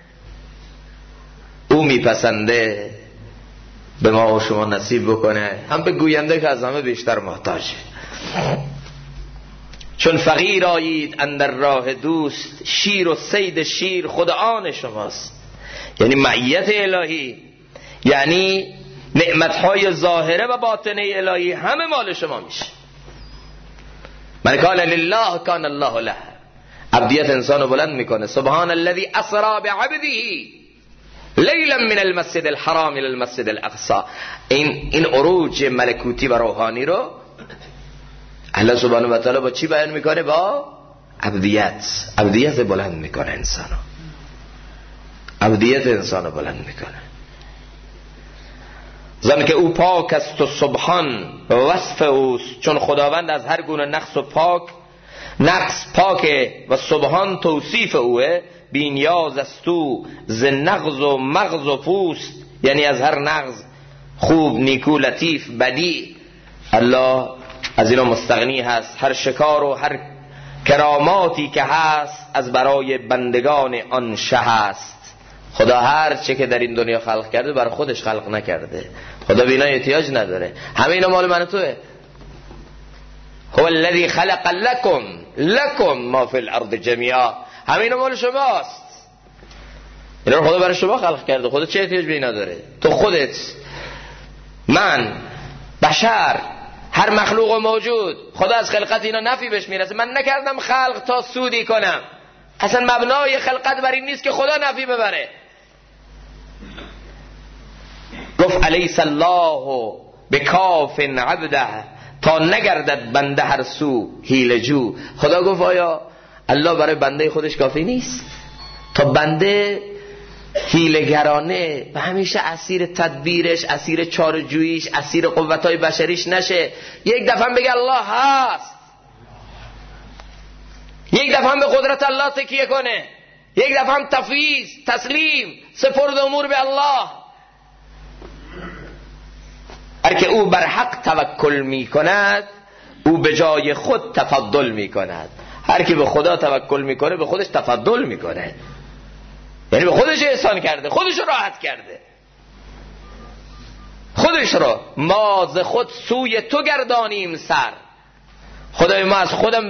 او میپسنده به ما و شما نصیب بکنه، هم به گوینده که از همه بیشتر محتاجه. چون فقیر آیید اندر راه دوست، شیر و صید شیر خود آن شماست. یعنی معیت الهی، یعنی نعمتهای ظاهره و باطنه الهی همه مال شما میشه. من کان لله کان الله له. عبدیت انسانو بلند میکنه. سبحان الذی اسری بعبده لیلا من المسجد الحرام الى المسجد الاقصی. این عروج ملکوتی و روحانی رو الله سبحانه و تعالی با چی بیان میکنه؟ با عبدیت بلند میکنه انسانو. عبدیت انسانو بلند میکنه. زن که او پاک است و سبحان وصف اوست، چون خداوند از هر گونه نقص پاکه و سبحان توصیف اوه. بی نیاز است او ز نغز و مغز و پوست، یعنی از هر نغز خوب نیکو لطیف بدی الله از اینا مستغنی هست. هر شکار و هر کراماتی که هست از برای بندگان آن شه هست. خدا هر چه که در این دنیا خلق کرده برای خودش خلق نکرده. خدا به اینا احتیاج نداره. همه اینا مال من توه. هو الذی خلق لکم ما فی الارض جمیعا. همه اینا مال شماست. اینا رو خدا برای شما خلق کرده. خدا چه احتیاج به اینا داره؟ تو خودت، من، بشر، هر مخلوق موجود، خدا از خلقت اینا نفی بهش میرسه. من نکردم خلق تا سودی کنم. اصلا مبنای خلقت بر این نیست که خدا نفی ببره. گفت الیس الله بکاف عبده، تا نگردد بنده هر سو حیله جو. خدا گفت آیا الله برای بنده خودش کافی نیست تا بنده حیله‌گرانه و همیشه اسیر تدبیرش، اسیر چاره‌جوییش، اسیر قوت‌های بشریش نشه؟ یک دفعه بگه الله هست، یک دفعه به قدرت الله تکیه کنه، یک دفعه هم تفویض، تسلیم، سپرد امور به الله. هر که او بر حق توکل می کند او به جای خود تفضل می کند. هر که به خدا توکل می کنه به خودش تفضل می کنه، یعنی به خودش احسان کرده، خودش راحت کرده، خودش را. ما ز خود سوی تو گردانیم سر. خدای ما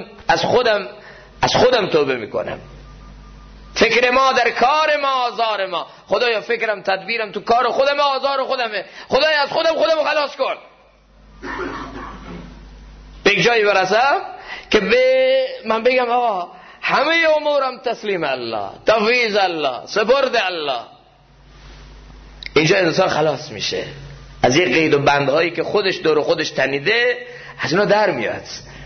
از خودم توبه میکنم. فکر ما در کار ما، آزار ما. خدایا فکرم تدبیرم تو کار خودم، آزار خودمه. خدایا از خودم خلاص کن. به یک جایی برسم که من بگم آقا همه امورم تسلیم الله، تفویض الله، سپرد الله. اینجا انسان خلاص میشه از یک قید و بندهایی که خودش دور خودش تنیده، از اینا در میاد.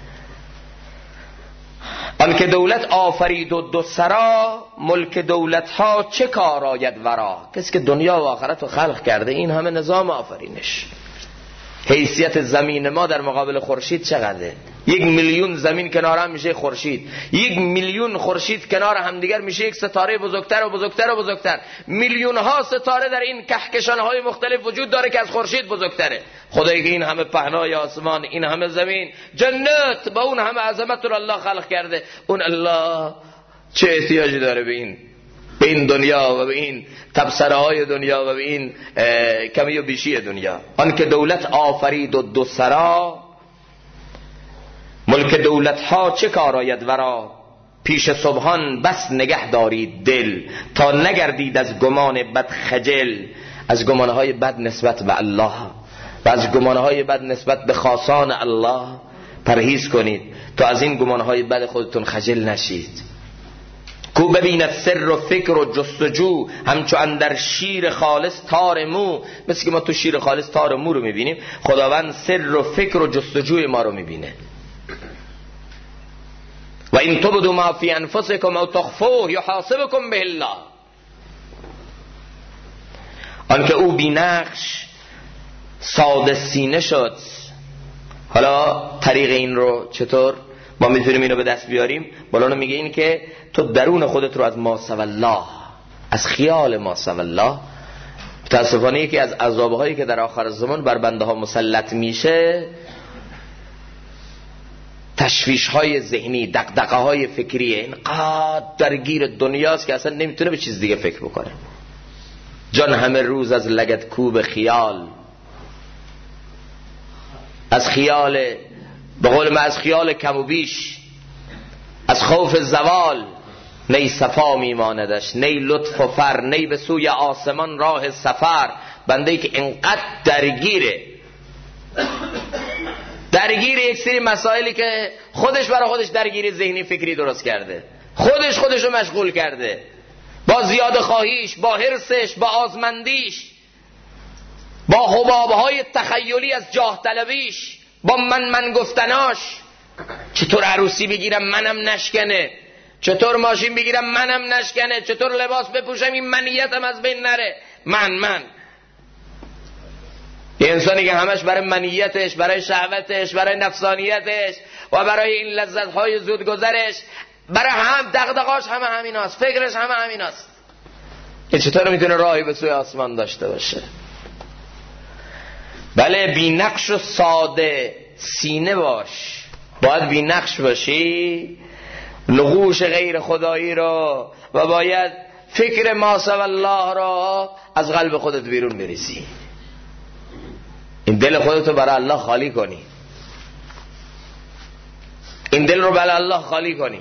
آن که دولت آفرید و دو سرا، ملک دولت ها چه کار آید ورا. کسی که دنیا و آخرت رو خلق کرده، این همه نظام آفرینش. حیثیت زمین ما در مقابل خورشید چقدره؟ 1,000,000 زمین کنار هم میشه خورشید. 1,000,000 خورشید کنار هم دیگر میشه یک ستاره بزرگتر و بزرگتر و بزرگتر. میلیون ها ستاره در این کهکشان های مختلف وجود داره که از خورشید بزرگتره. خدایی که این همه پهنای آسمان، این همه زمین، جنت با اون همه عظمت رو الله خلق کرده، اون الله چه احتیاجی داره به این دنیا و به این تبصره های دنیا و به این کمی و بیشی دنیا؟ آن که دولت آفرید و دو سرا، ملک دولت ها چه کار آید ورا. پیش سبحان بس نگه دارید دل، تا نگردید از گمان بد خجل. از گمانهای بد نسبت به الله و از گمانهای بد نسبت به خاصان الله پرهیز کنید تا از این گمانهای بد خودتون خجل نشید. کو ببیند سر و فکر و جستجو، همچو اندر شیر خالص تار مو. مثل که ما تو شیر خالص تار مو رو میبینیم، خداوند سر و فکر و جستجوی ما رو میبینه. و این تبدوا ما فی انفسکم او تخفوه یحاسبکم به الله. آنکه او بی نقش ساده سینه شد. حالا طریق این رو چطور ما میتونیم اینو به دست بیاریم؟ مولانا میگه این که تو درون خودت رو از ما سوی الله، از خیال ما سوی الله. متاسفانه یکی از عذابهایی که در آخر زمان بر بنده ها مسلط میشه، تشویش های ذهنی، دغدغه های فکریه. اینقدر درگیر دنیاست که اصلا نمیتونه به چیز دیگه فکر بکنه. جان همه روز از لگد کوب خیال، از خیال، به قول من از خیال کم و بیش از خوف زوال نی صفا میماندش، نی لطف و فر، نی به سوی آسمان راه سفر. بنده‌ای که انقدر درگیر یک سری مسائلی که خودش برای خودش درگیری ذهنی فکری درست کرده، خودشو مشغول کرده با زیاده خواهیش، با حرصش، با آزمندیش، با حبابهای تخیلی از جاه طلبیش، با من گفتناش. چطور عروسی بگیرم منم نشکنه، چطور ماشین بگیرم منم نشکنه، چطور لباس بپوشم این منیتم از بین نره. من یه انسانی که همش برای منیتش، برای شهوتش، برای نفسانیتش و برای این لذت‌های زودگذرش، برای هم دغدغه‌اش همه همیناست، فکرش همه همیناست. این چطور میتونه راهی به سوی آسمان داشته باشه؟ بله، بی نقش و ساده سینه باش، باید بی نقش باشی، نقوش غیر خدایی رو و باید فکر ما سوی الله رو از قلب خودت بیرون بریزی. این دل خودتو برای الله خالی کنی، این دل رو برای الله خالی کنی.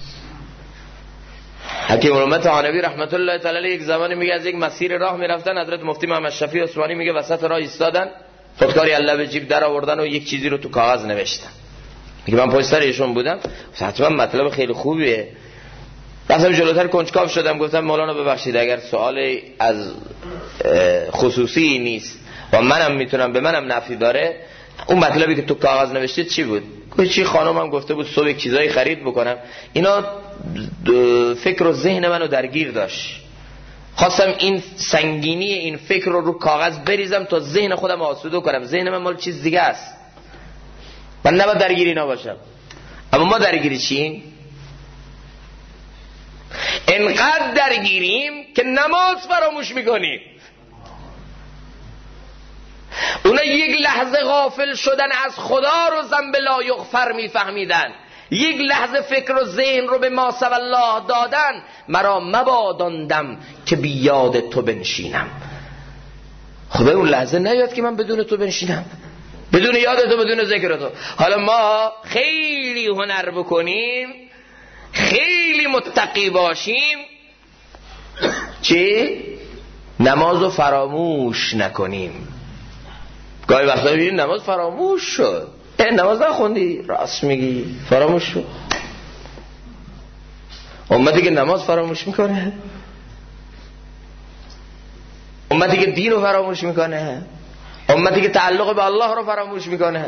حکیم الامه طحاوی رحمت الله تعالی علیه یک زمانی میگه از یک مسیر راه میرفتن، حضرت مفتی محمد شفیع عثمانی میگه وسط راه ایستادن، خودکاری الله به جیب در آوردن و یک چیزی رو تو کاغذ نوشتن. میگه من پشت سر ایشون بودم، حتما مطلب خیلی خوبیه. رفتم جلوتر کنجکاو شدم، گفتم مولانا ببخشید اگر سوالی از خصوصی نیست و منم میتونم به منم نفعی داره، اون مطلبی که تو کاغذ نوشته چی بود؟ گفت چی خانمم گفته بود صبح چیزایی خرید بکنم، اینا فکر و ذهن منو درگیر داشت، خواستم این سنگینی این فکر رو کاغذ بریزم تا ذهن خودم آسوده کنم. ذهن من مال چیز دیگه است، من نباید درگیری نباشم. اما ما درگیری چیم؟ انقدر درگیریم که نماز فراموش میکنیم. اونا یک لحظه غافل شدن از خدا رو ذنب لا یغفر میفهمیدن، یک لحظه فکر و ذهن رو به ما سوی الله دادن. مرا مباداندم که بی یاد تو بنشینم. خدا اون لحظه نیاد که من بدون تو بنشینم، بدون یاد تو، بدون ذکر تو. حالا ما خیلی هنر بکنیم، خیلی متقی باشیم، چی؟ نمازو فراموش نکنیم. گاهی وقتا ببینید نماز فراموش شد، نماز نخوندی، راست میگی، فراموش شد. امتی که نماز فراموش میکنه، امتی که دین رو فراموش میکنه، امتی که تعلق به الله رو فراموش میکنه،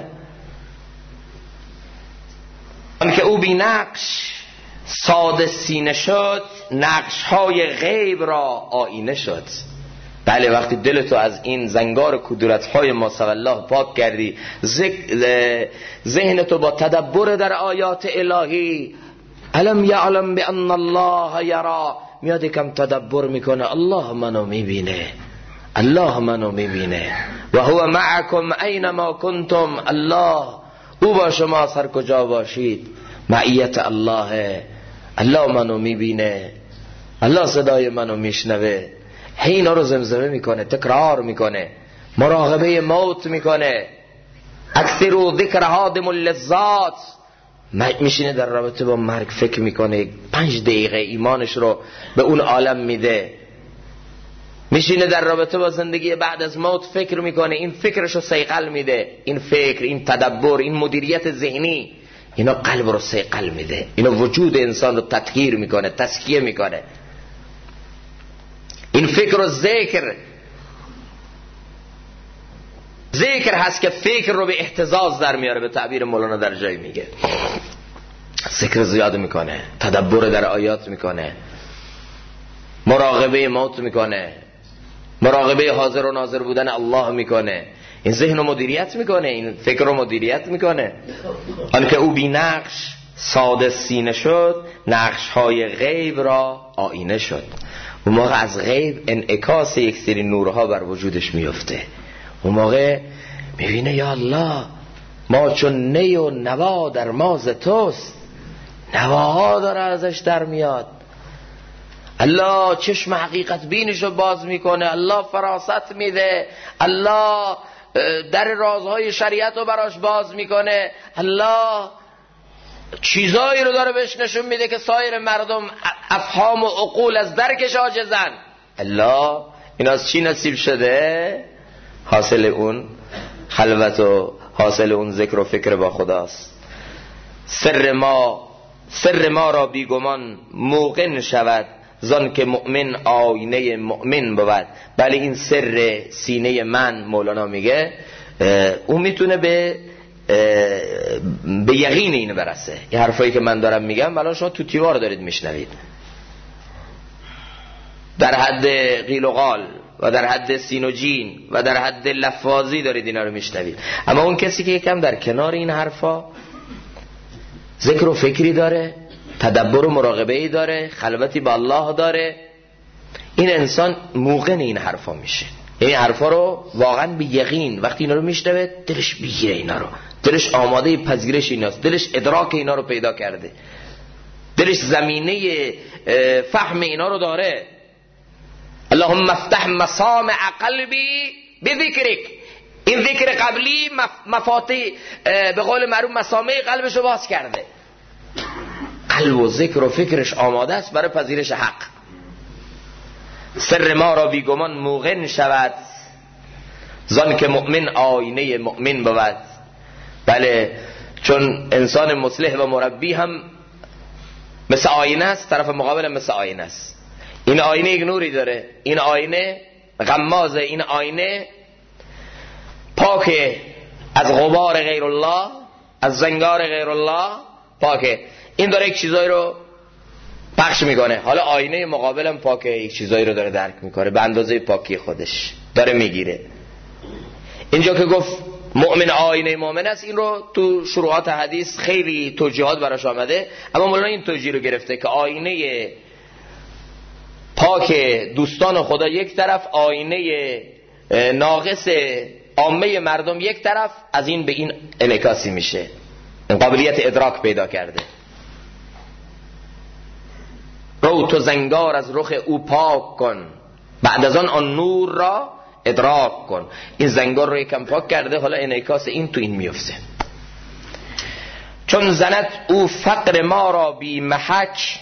آن که او بی نقش ساده سینه شد، نقش های غیب را آینه شد. بله، وقتی دلتو از این زنگار کدورت های ما سوی الله پاک کردی، ذهنتو با تدبر در آیات الهی، الم یعلم بان الله یرا، میاد یکم تدبر میکنه، الله منو میبینه، الله منو میبینه، و هو معکم اینما کنتم، الله او با شما هر کجا باشید. معیت الله، الله منو میبینه، الله صدای منو میشنوه. اینا رو زمزمه میکنه، تکرار میکنه، مراقبه موت میکنه. اکثروا ذکر هادم اللذات، میشینه در رابطه با مرگ فکر میکنه، 5 دقیقه ایمانش رو به اون عالم میده. میشینه در رابطه با زندگی بعد از موت فکر میکنه، این فکرش رو صیقل میده. این فکر، این تدبر، این مدیریت ذهنی، اینا قلب رو صیقل میده، اینا وجود انسان رو تطهیر میکنه، تزکیه میکنه. این فکر و ذکر هست که فکر رو به اهتزاز در میاره، به تعبیر مولانا در جای میگه. ذکر زیاد میکنه، تدبر در آیات میکنه، مراقبه موت میکنه، مراقبه حاضر و ناظر بودن الله میکنه. این ذهن رو مدیریت میکنه، این فکر رو مدیریت میکنه. آن که او بی نقش ساده سینه شد، نقش های غیب را آینه شد. اون موقع از غیب انعکاس یک سری نورها بر وجودش میفته. اون موقع میبینه یا الله، ما چون نی و نوا در ماز توست، نواها داره ازش در میاد. الله چشم حقیقت بینشو باز میکنه، الله فراست میده، الله در رازهای شریعت رو براش باز میکنه، الله چیزایی رو داره بهش نشون میده که سایر مردم افهام و عقول از درکش عاجزن. الا این از چی نصیب شده؟ حاصل اون خلوت و حاصل اون ذکر و فکر با خداست. سر ما را بیگمان موقن شود، زان که مؤمن آینه مؤمن بود. بله این سر سینه من، مولانا میگه اون میتونه به یقین این برسه. این حرفایی که من دارم میگم الان شما تو تیوار دارید میشنوید، در حد قیل و قال و در حد سین و جین و در حد لفاظی دارید اینا رو میشنوید. اما اون کسی که یکم در کنار این حرفا ذکر و فکری داره، تدبر و مراقبه‌ای داره، خلوتی با الله داره، این انسان موقن این حرفا میشه. این حرفا رو واقعا به یقین وقتی اینا رو میشنوه دلش بگیره، اینا رو دلش آماده پذیرش ایناست، دلش ادراک اینا رو پیدا کرده، دلش زمینه فهم اینا رو داره. اللهم افتح مسامع قلبی بذکرک. این ذکر قبلی مفاتیح به قول معروف مسامع قلبش رو باز کرده، قلب و ذکر و فکرش آماده است برای پذیرش حق. سر ما را بیگمان موقن شود، زان که مؤمن آینه مؤمن بود. بله چون انسان مصلح و مربی هم مثل آینه است، طرف مقابل مثل آینه است. این آینه یک نوری داره، این آینه غمازه، این آینه پاکه از غبار غیر الله، از زنگار غیر الله پاکه. این داره یک چیزایی رو پخش میکنه، حالا آینه مقابلم پاکه، یک چیزایی رو داره درک میکنه به اندازه پاکی خودش داره میگیره. اینجا که گفت مؤمن آینه مؤمن است، این رو تو شروحات حدیث خیلی توجیهات براش آمده، اما مولانا این توجیه رو گرفته که آینه پاک دوستان خدا یک طرف، آینه ناقص عامه مردم یک طرف، از این به این انعکاسی میشه، این قابلیت ادراک پیدا کرده. رو تو زنگار از رخ او پاک کن، بعد از آن نور را ادراک کن. این زنگار رو یکم پاک کرده، حالا انعکاس این تو این میفته. چون زند او فقر ما را بی محک.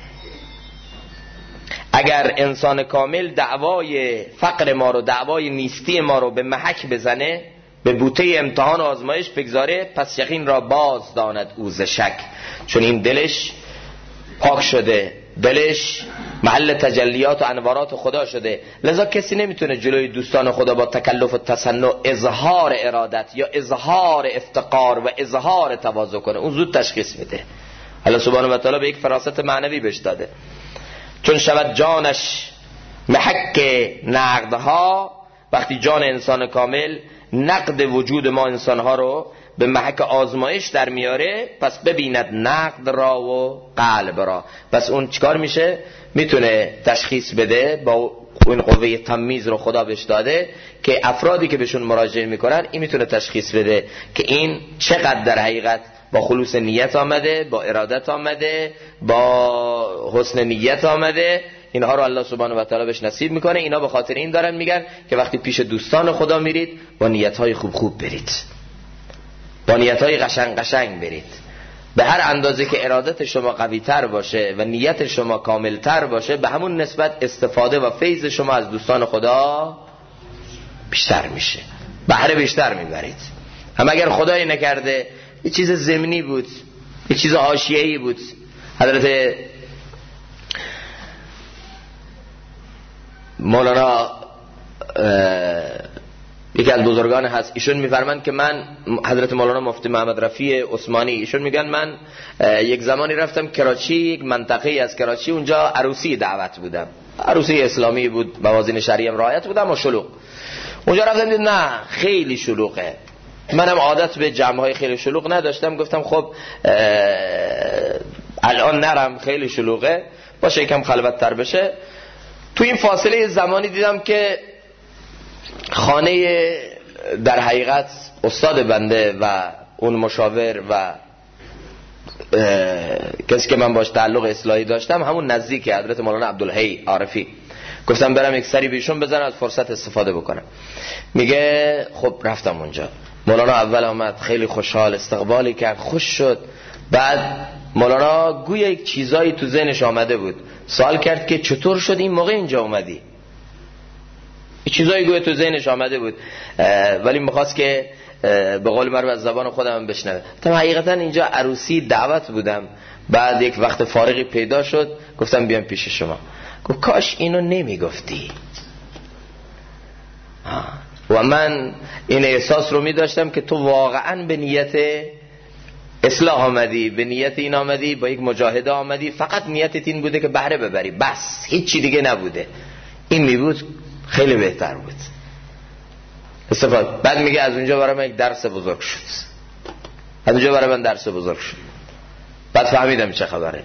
اگر انسان کامل دعوای فقر ما رو، دعوای نیستی ما رو به محک بزنه، به بوته امتحان و آزمایش بگذاره، پس یقین را باز داند او ز شک. چون این دلش پاک شده، دلش محل تجلیات و انوارات خدا شده، لذا کسی نمیتونه جلوی دوستان خدا با تکلف و تصنع اظهار ارادت یا اظهار افتقار و اظهار تواضع کنه، اون زود تشخیص میده. الله سبحانه و تعالی به یک فراست معنوی بهش داده. چون شود جانش محک نقدها، وقتی جان انسان کامل نقد وجود ما انسانها رو به محک آزمایش در میاره، پس ببیند نقد را و قلب را. پس اون چیکار میشه؟ میتونه تشخیص بده، با این قوه تمیز رو خدا بهش داده که افرادی که بهشون مراجعه میکنن این میتونه تشخیص بده که این چقدر در حقیقت با خلوص نیت آمده، با ارادت آمده، با حسن نیت آمده. اینها رو الله سبحانه و تعالی بهش نصیب میکنه. اینا به خاطر این دارن میگن که وقتی پیش دوستان خدا میرید با نیتهای خوب خوب برید، با نیتهای قشنگ قشنگ برید. به هر اندازه که ارادت شما قوی تر باشه و نیت شما کامل تر باشه، به همون نسبت استفاده و فیض شما از دوستان خدا بیشتر میشه، بهره بیشتر میبرید. هم اگر خدایی نکرده یه چیز ضمنی بود، یه چیز حاشیه‌ای بود، حضرت مولانا یکی از بزرگان هست، ایشون میفرمند که من، حضرت مولانا مفتی محمد رفیع عثمانی، ایشون میگن من یک زمانی رفتم کراچی، یک منطقه از کراچی، اونجا عروسی دعوت بودم، عروسی اسلامی بود، موازین شرعی هم رعایت بودم و شلوغ. اونجا رفتم دید نه خیلی شلوغه، منم عادت به جمع‌های خیلی شلوغ نداشتم، گفتم خب الان نرم، خیلی شلوغه، باشه یکم خلوت‌تر بشه. تو این فاصله زمانی دیدم که خانه در حقیقت استاد بنده و اون مشاور و کسی که من باش تعلق اصلاحی داشتم همون نزدیک حضرت مولانا عبدالحی عارفی. گفتم برم یک سری بیشون بزنم، از فرصت استفاده بکنم. میگه خب رفتم اونجا. مولانا اول آمد، خیلی خوشحال استقبالی کرد، خوش شد. بعد مولانا گویا یک چیزایی تو ذهنش آمده بود، سوال کرد که چطور شد این موقع اینجا اومدی؟ چیزایی گویا تو ذهنش آمده بود ولی میخواست که به قول معروف از زبان خودم بشنوه. تا حقیقتا اینجا عروسی دعوت بودم، بعد یک وقت فارغی پیدا شد گفتم بیام پیش شما. گفت کاش اینو نمیگفتی. و من این احساس رو میداشتم که تو واقعا به نیت اصلاح آمدی، به نیت این آمدی، با یک مجاهده آمدی، فقط نیتت این بوده که بهره ببری، بس هیچی دیگه نبوده. این میبود خیلی بهتر بود. استفاده. بعد میگه از اونجا برای من یک درس بزرگ شد، از اونجا برای من درس بزرگ شد. بعد فهمیدم چه خبره.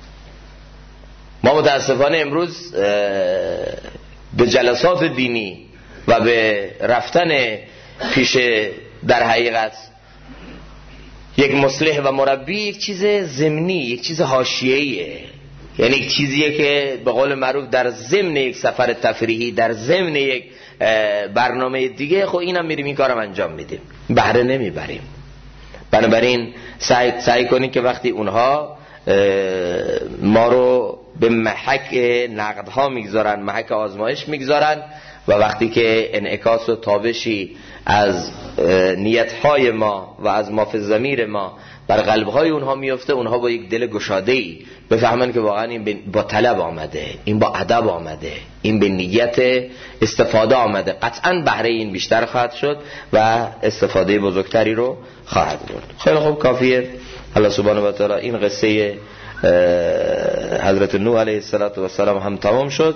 ما متاسفانه امروز به جلسات دینی و به رفتن پیش در حقیقت یک مصلح و مربی یک چیز ضمنی، یک چیز حاشیه‌ایه، یعنی یک چیزیه که به قول معروف در ضمن یک سفر تفریحی، در ضمن یک برنامه دیگه، خب اینم میریم این کارم انجام میدیم، بهره نمیبریم. بنابراین سعی کنید که وقتی اونها ما رو به محک نقدها میگذارن، محک آزمایش میگذارن، و وقتی که انعکاس و تابشی از نیتهای ما و از ما فی الضمیر ما بر قلبهای اونها میفته، اونها با یک دل گشاده‌ای بفهمن که واقعا این با طلب آمده، این با ادب آمده، این به نیت استفاده آمده، قطعا بهره این بیشتر خواهد شد و استفاده بزرگتری رو خواهد برد. خیلی خوب، کافیه. الله سبحانه و تعالی این قصه حضرت نوح علیه السلام هم تمام شد.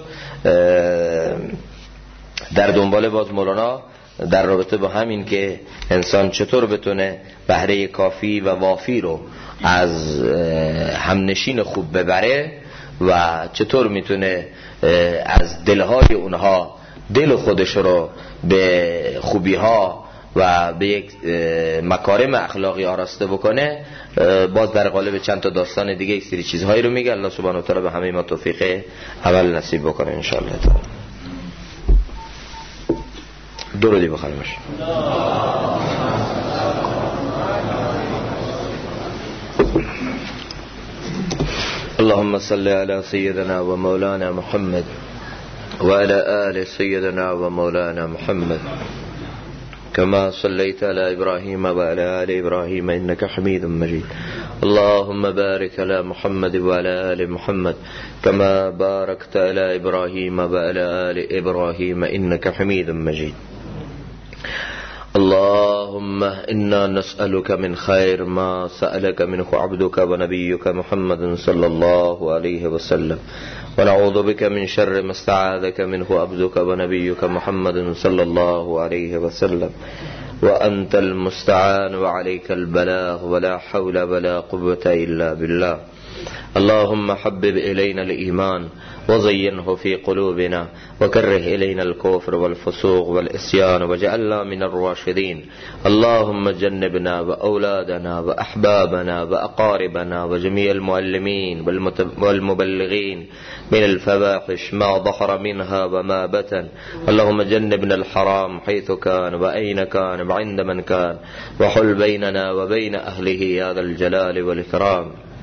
در دنبال باز مولانا در رابطه با همین که انسان چطور بتونه بهره کافی و وافی رو از همنشین خوب ببره و چطور میتونه از دلهای اونها دل خودش رو به خوبی ها و به یک مکارم اخلاقی آراسته بکنه، باز در قالب چند تا داستان دیگه یک سری چیزهایی رو میگه. الله سبحانه و تعالی به همه ما توفیق عمل نصیب بکنه ان شاء الله تعالی. درودی بخوانیمش. اللهم صل على سيدنا ومولانا محمد وعلى آل سيدنا ومولانا محمد كما صليت على إبراهيم وعلى آل إبراهيم إنك حميد مجيد. اللهم بارك على محمد وعلى آل محمد كما باركت على إبراهيم وعلى آل إبراهيم إنك حميد مجيد. اللهم إنا نسألك من خير ما سألك منه عبدك ونبيك محمد صلى الله عليه وسلم، ونعوذ بك من شر ما استعاذك منه عبدك ونبيك محمد صلى الله عليه وسلم، وأنت المستعان وعليك البلاغ ولا حول ولا قوة إلا بالله. اللهم حبب إلينا الإيمان وزينه في قلوبنا وكره إلينا الكفر والفسوق والعصيان واجعلنا من الراشدين. اللهم جنبنا وأولادنا وأحبابنا وأقاربنا وجميع المعلمين والمبلغين من الفواحش ما ظهر منها وما بطن. اللهم جنبنا الحرام حيث كان وأين كان وعند من كان، وحل بيننا وبين أهله يا ذا الجلال والإكرام.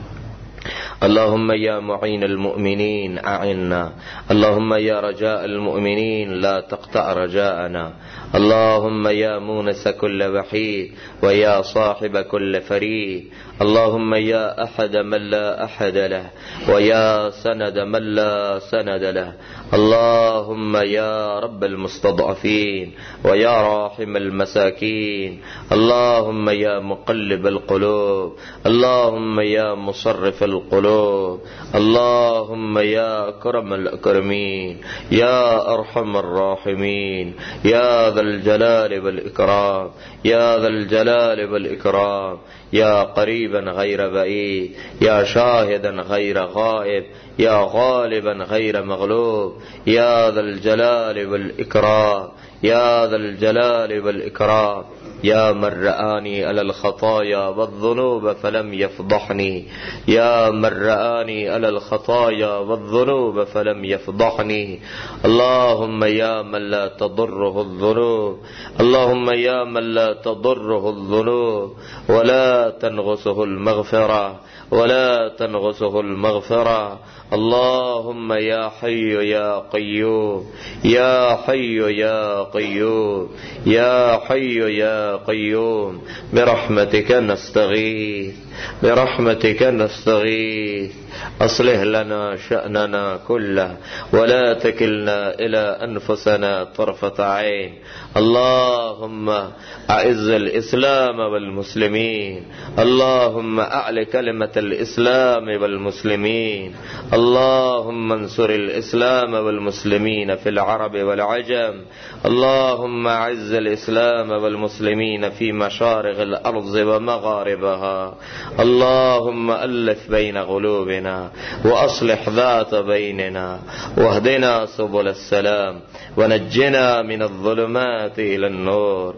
اللهم يا معين المؤمنين أعنا، اللهم يا رجاء المؤمنين لا تقطع رجاءنا، اللهم يا مونس كل وحيد ويا صاحب كل فريد، اللهم يا أحد من لا أحد له ويا سند من لا سند له، اللهم يا رب المستضعفين ويا راحم المساكين، اللهم يا مقلب القلوب، اللهم يا مصرف القلوب، اللهم يا أكرم الأكرمين يا أرحم الراحمين يا ذا الجلال والإكرام، يا ذا الجلال والإكرام، يا قريبا غير بعيد، يا شاهدا غير غائب، يا غالبا غير مغلوب، يا ذا الجلال والإكرام، يا ذا الجلال والإكرام، يا من رآني على الخطايا والذنوب فلم يفضحني، يا من رآني على الخطايا والذنوب فلم يفضحني، اللهم يا من لا تضره الذنوب، اللهم يا من لا تضره الذنوب ولا ولا تنغصه المغفرة ولا تنغصه المغفرة. اللهم يا حي يا قيوم يا حي يا قيوم يا حي يا قيوم برحمتك نستغيث برحمتك نستغيث. أصلح لنا شأننا كله ولا تكلنا إلى أنفسنا طرفة عين. اللهم أعز الإسلام والمسلمين. اللهم أعل كلمة الإسلام والمسلمين. اللهم انصر الإسلام والمسلمين في العرب والعجم. اللهم أعز الإسلام والمسلمين في مشارق الأرض ومغاربها. اللهم ألف بين قلوبنا وأصلح ذات بيننا واهدنا سبل السلام ونجنا من الظلمات إلى النور.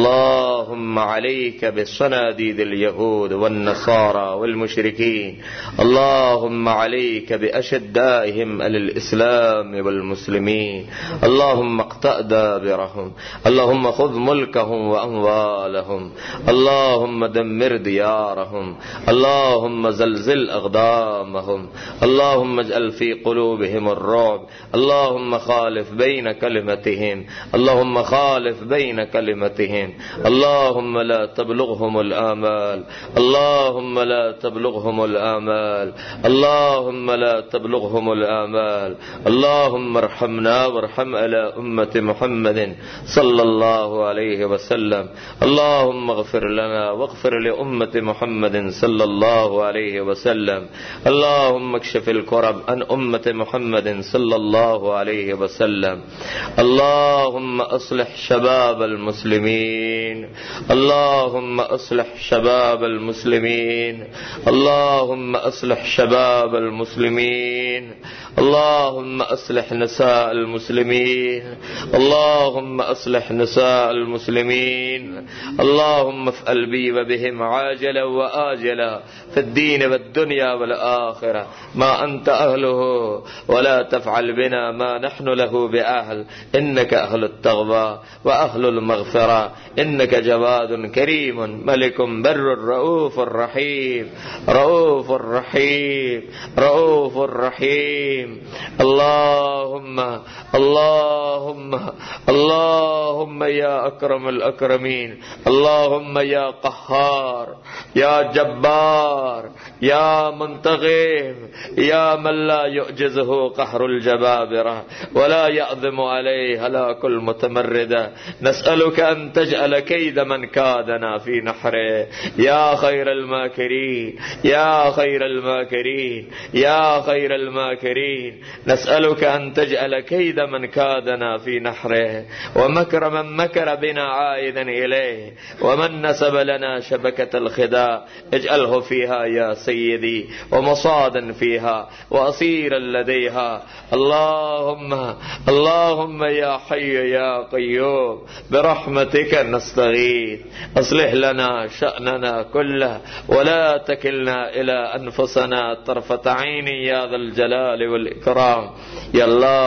اللهم عليك بصناديد اليهود والنصارى والمشركين. اللهم عليك بأشدائهم على الإسلام والمسلمين. اللهم اقطع دابرهم. اللهم خذ ملكهم وأموالهم. اللهم دمر ديارهم. اللهم زلزل أقدامهم. اللهم اجعل في قلوبهم الرعب. اللهم خالف بين كلمتهم. اللهم خالف بين كلمتهم. اللهم لا تبلغهم الآمال. اللهم لا تبلغهم الآمال. اللهم لا تبلغهم الآمال. اللهم ارحمنا وارحم على أمة محمد صلى الله عليه وسلم. اللهم اغفر لنا واغفر لأمة محمد صلى الله عليه وسلم. اللهم اكشف الكرب عن أمة محمد صلى الله عليه وسلم. اللهم أصلح شباب المسلمين. اللهم أصلح شباب المسلمين. اللهم أصلح شباب المسلمين. اللهم أصلح نساء المسلمين. اللهم أصلح نساء المسلمين. اللهم افعل بي وبهم عاجلا وآجلا في الدين والدنيا والآخرة ما أنت أهله، ولا تفعل بنا ما نحن له بأهل. إنك أهل التغبى وأهل المغفرة. إنك جواد كريم ملك بر رؤوف رحيم رؤوف رحيم رؤوف رحيم. اللهم اللهم اللهم يا أكرم الأكرمين. اللهم يا قهار يا جبار يا منتقم يا من لا يعجزه قهر الجبابرة ولا يعظم عليه هلاك المتمردة. نسألك أن تجعل كيد من كادنا في نحره يا خير الماكرين يا خير الماكرين يا خير الماكرين. نسألك أن تجعل كيد من كادنا في نحره ومكر من مكر بنا عائدا إليه ومن نسب لنا شبكة الخداع اجعله فيها يا سيدي ومصادا فيها وأصيرا لديها. اللهم اللهم يا حي يا قيوم برحمتك نستغيث. أصلح لنا شأننا كله ولا تكلنا إلى أنفسنا طرفة عين يا ذا الجلال والإكرام. یا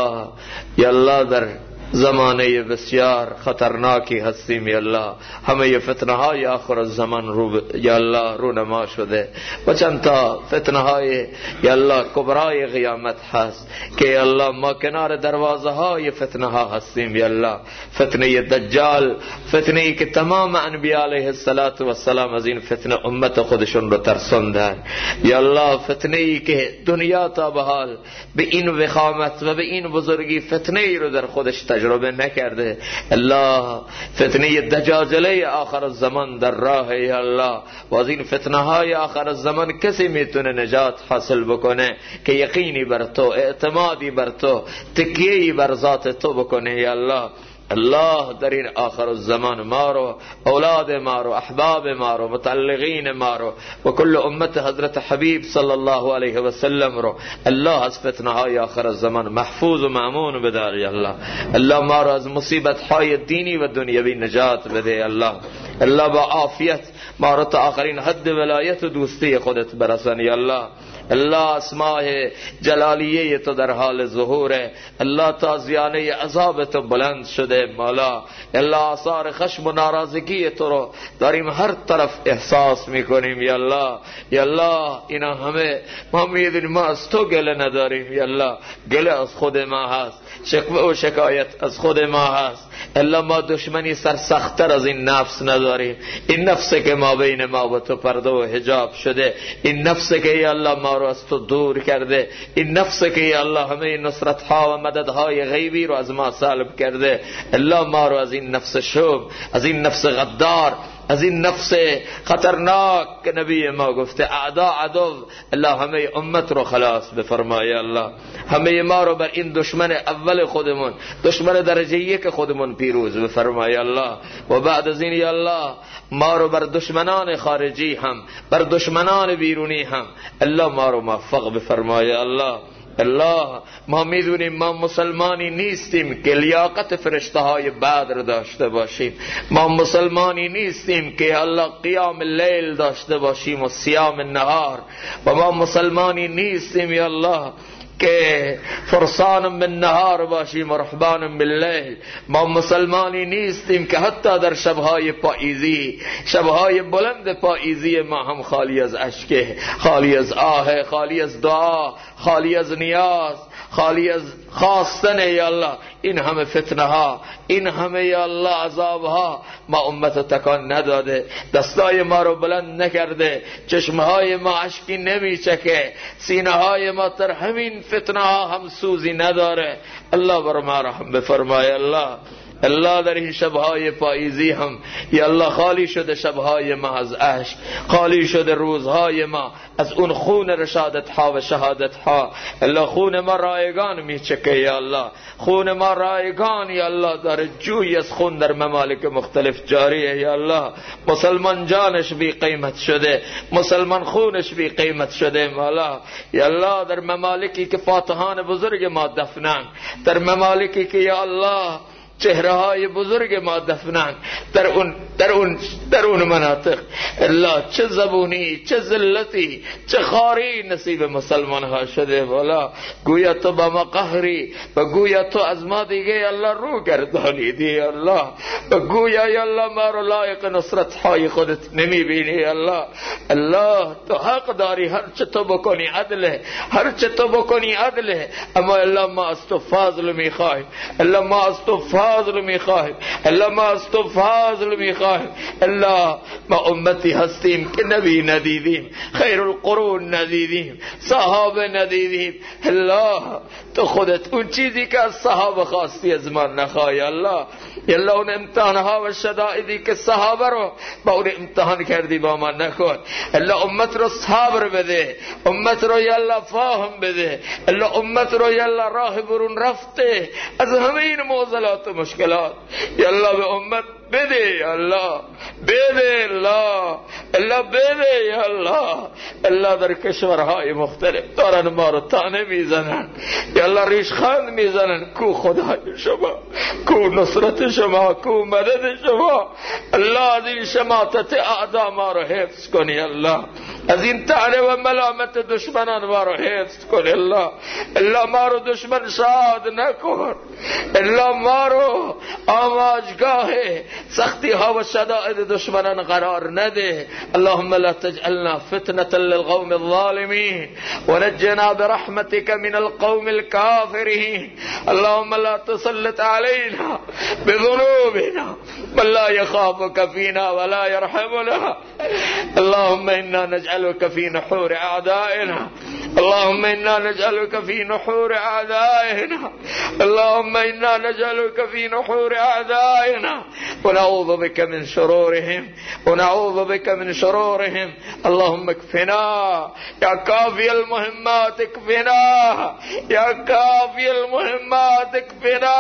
اللہ در زمانه بسیار خطرناکی هستیم یا الله. همه فتنه های آخر الزمان یا الله رونما شده و چند تا فتنه های یا الله کبرای قیامت هست که یا الله ما کنار دروازه های فتنه ها هستیم یا الله. فتنه دجال، فتنه ای که تمام انبیاء علیه السلام از این فتنه امت خودشون رو ترسوندن یا الله. فتنه ای که دنیا تا به حال به این وخامت و به این بزرگی فتنه ای رو در خودش تجربه نکرده. الله فتنه دجاجله آخر الزمان در راه ای الله. و از این فتنه های آخر الزمان کسی میتونه نجات حاصل بکنه که یقینی بر تو، اعتمادی بر تو، تکیه‌ای بر ذات تو بکنه یا الله. الله در این آخر الزمان ما رو، اولاد ما رو، احباب ما رو، متعلقین ما رو و کل امت حضرت حبیب صلی الله علیه و سلم رو الله از فتنه های آخر الزمان محفوظ و مأمون بدار یا الله. الله ما رو از مصیبت های دینی و دنیوی نجات بده الله. الله با عافیت ما رو تا آخرین حد ولایت و دوستی خودت برسان یا الله. الله اسماء جلالیه تو در حال ظهوره. الله تازیانه عذاب تو بلند شده مولا. الله آثار خشم و ناراضگی تو رو داریم هر طرف احساس میکنیم یا الله. یا الله اینا همه ما میدونیم ما از تو گله نداریم یا الله، گله از خود ما هست، شکوه و شکایت از خود ما هست. الله ما دشمنی سرسخت‌تر از این نفس نداریم. این نفسی که ما بین ما و تو پرده و حجاب شده، این نفسی که یا الله ما رو از تو دور کرده، این نفسی که یا الله همه نصرت‌ها و مددهای غیبی رو از ما سلب کرده. الله ما رو از این نفس شوم، از این نفس غدار، از این نفس خطرناک که نبی ما گفته اعدا عدو، الله همه امت رو خلاص بفرمای. الله همه ما رو بر این دشمن اول خودمون، دشمن درجه یک خودمون پیروز بفرمای. الله و بعد از این یا الله ما رو بر دشمنان خارجی هم، بر دشمنان بیرونی هم الله ما رو موفق بفرمای. الله الله ما میدونیم ما مسلمانی نیستیم که لیاقت فرشته های بدر داشته باشیم. ما مسلمانی نیستیم که الله قیام اللیل داشته باشیم و صیام النهار. و ما مسلمانی نیستیم یا الله که فرسان من نهار باشیم و رهبان باللیل. ما مسلمانی نیستیم که حتی در شبهای پاییزی، شبهای بلند پاییزی ما هم خالی از اشک، خالی از آه، خالی از دعا، خالی از نیاز، خالی از خواستن یا الله. این همه فتنه ها، این همه یا الله عذاب ها ما امت تکان نداده، دستای ما رو بلند نکرده، چشمهای ما اشکی نمیچکه، سینه های ما تر همین فتنه ها هم سوزی نداره. الله بر ما رحم بفرمای. الله الله در این شبهای پاییزی هم یا الله خالی شده شبهای ما از اشک، خالی شده روزهای ما از اون خون رشادت ها و شهادت ها. الله خون ما رایگان میچکه یا الله، خون ما رایگان یا الله داره جوی از خون در ممالک مختلف جاریه یا الله. مسلمان جانش بی قیمت شده، مسلمان خونش بی قیمت شده مولا. یا الله در ممالکی که فاتحان بزرگ ما دفنن، در ممالکی که یا الله چهره های بزرگ ما دفنن، در اون مناطق الله چه زبونی، چه ذلتی، چه خاری نصیب مسلمان ها شده والا. گویا تو با ما قهری و گویا تو از ما دیگه الله رو گردانیدی الله، و گویا یا الله ما رو لایق نصرت های خودت نمی بینی الله. الله تو حق داری، هر چه تو بکنی عدله، هر چه تو بکنی عدله، اما الله ما از تو فضل می خواهیم، الله ما از تو فضل می خواهیم، الله ما از تو فضل می خواهیم. الله ما امتی هستیم که نبی ندیدیم، خیر القرون ندیدیم، صحابه ندیدیم. الله تو خودت اون چیزی که از صحابه خواستی از ما نخواهی الله. الله اون امتحانها و شدائدی که صحابه رو با اون امتحان کردی با ما نکن. الله امت رو صبر بده، امت رو یا الله فهم بده، الله امت رو یا الله راه برون رفته از همه این معضلات و مشکلات یا الله به امت بده یا الله، بده الله، الله بده یا الله. الله در کشورهای مختلف دارن ما رو تانه میزنن یا الله، ریشخند میزنن. کو خدای شما، کو نصرت شما، کو مدد شما. الله از این شماتت اعدا ما رو حفظ کنی الله، از این طعنه و ملامت دشمنان ما رو حفظ کن الله. الله ما رو دشمن شاد نکن، الله ما رو آماجگاه سختی ها و شدائد دشمنان قرار نده. اللهم لا تجعلنا فتنة للقوم الظالمين ونجنا برحمتك من القوم الكافرين. اللهم لا تسلط علينا بذنوبنا من لا يخافك فينا ولا يرحمنا. اللهم إنا نجعلك في نحور أعدائنا، اللهم إنا نجعلك في نحور أعدائنا، اللهم إنا نجعلك في نحور أعدائنا ونعوذ بك من شرورهم، ونعوذ بك من شرورهم. اللهم اكفنا يا كافي المهمات، اكفنا يا كافي المهمات، اكفنا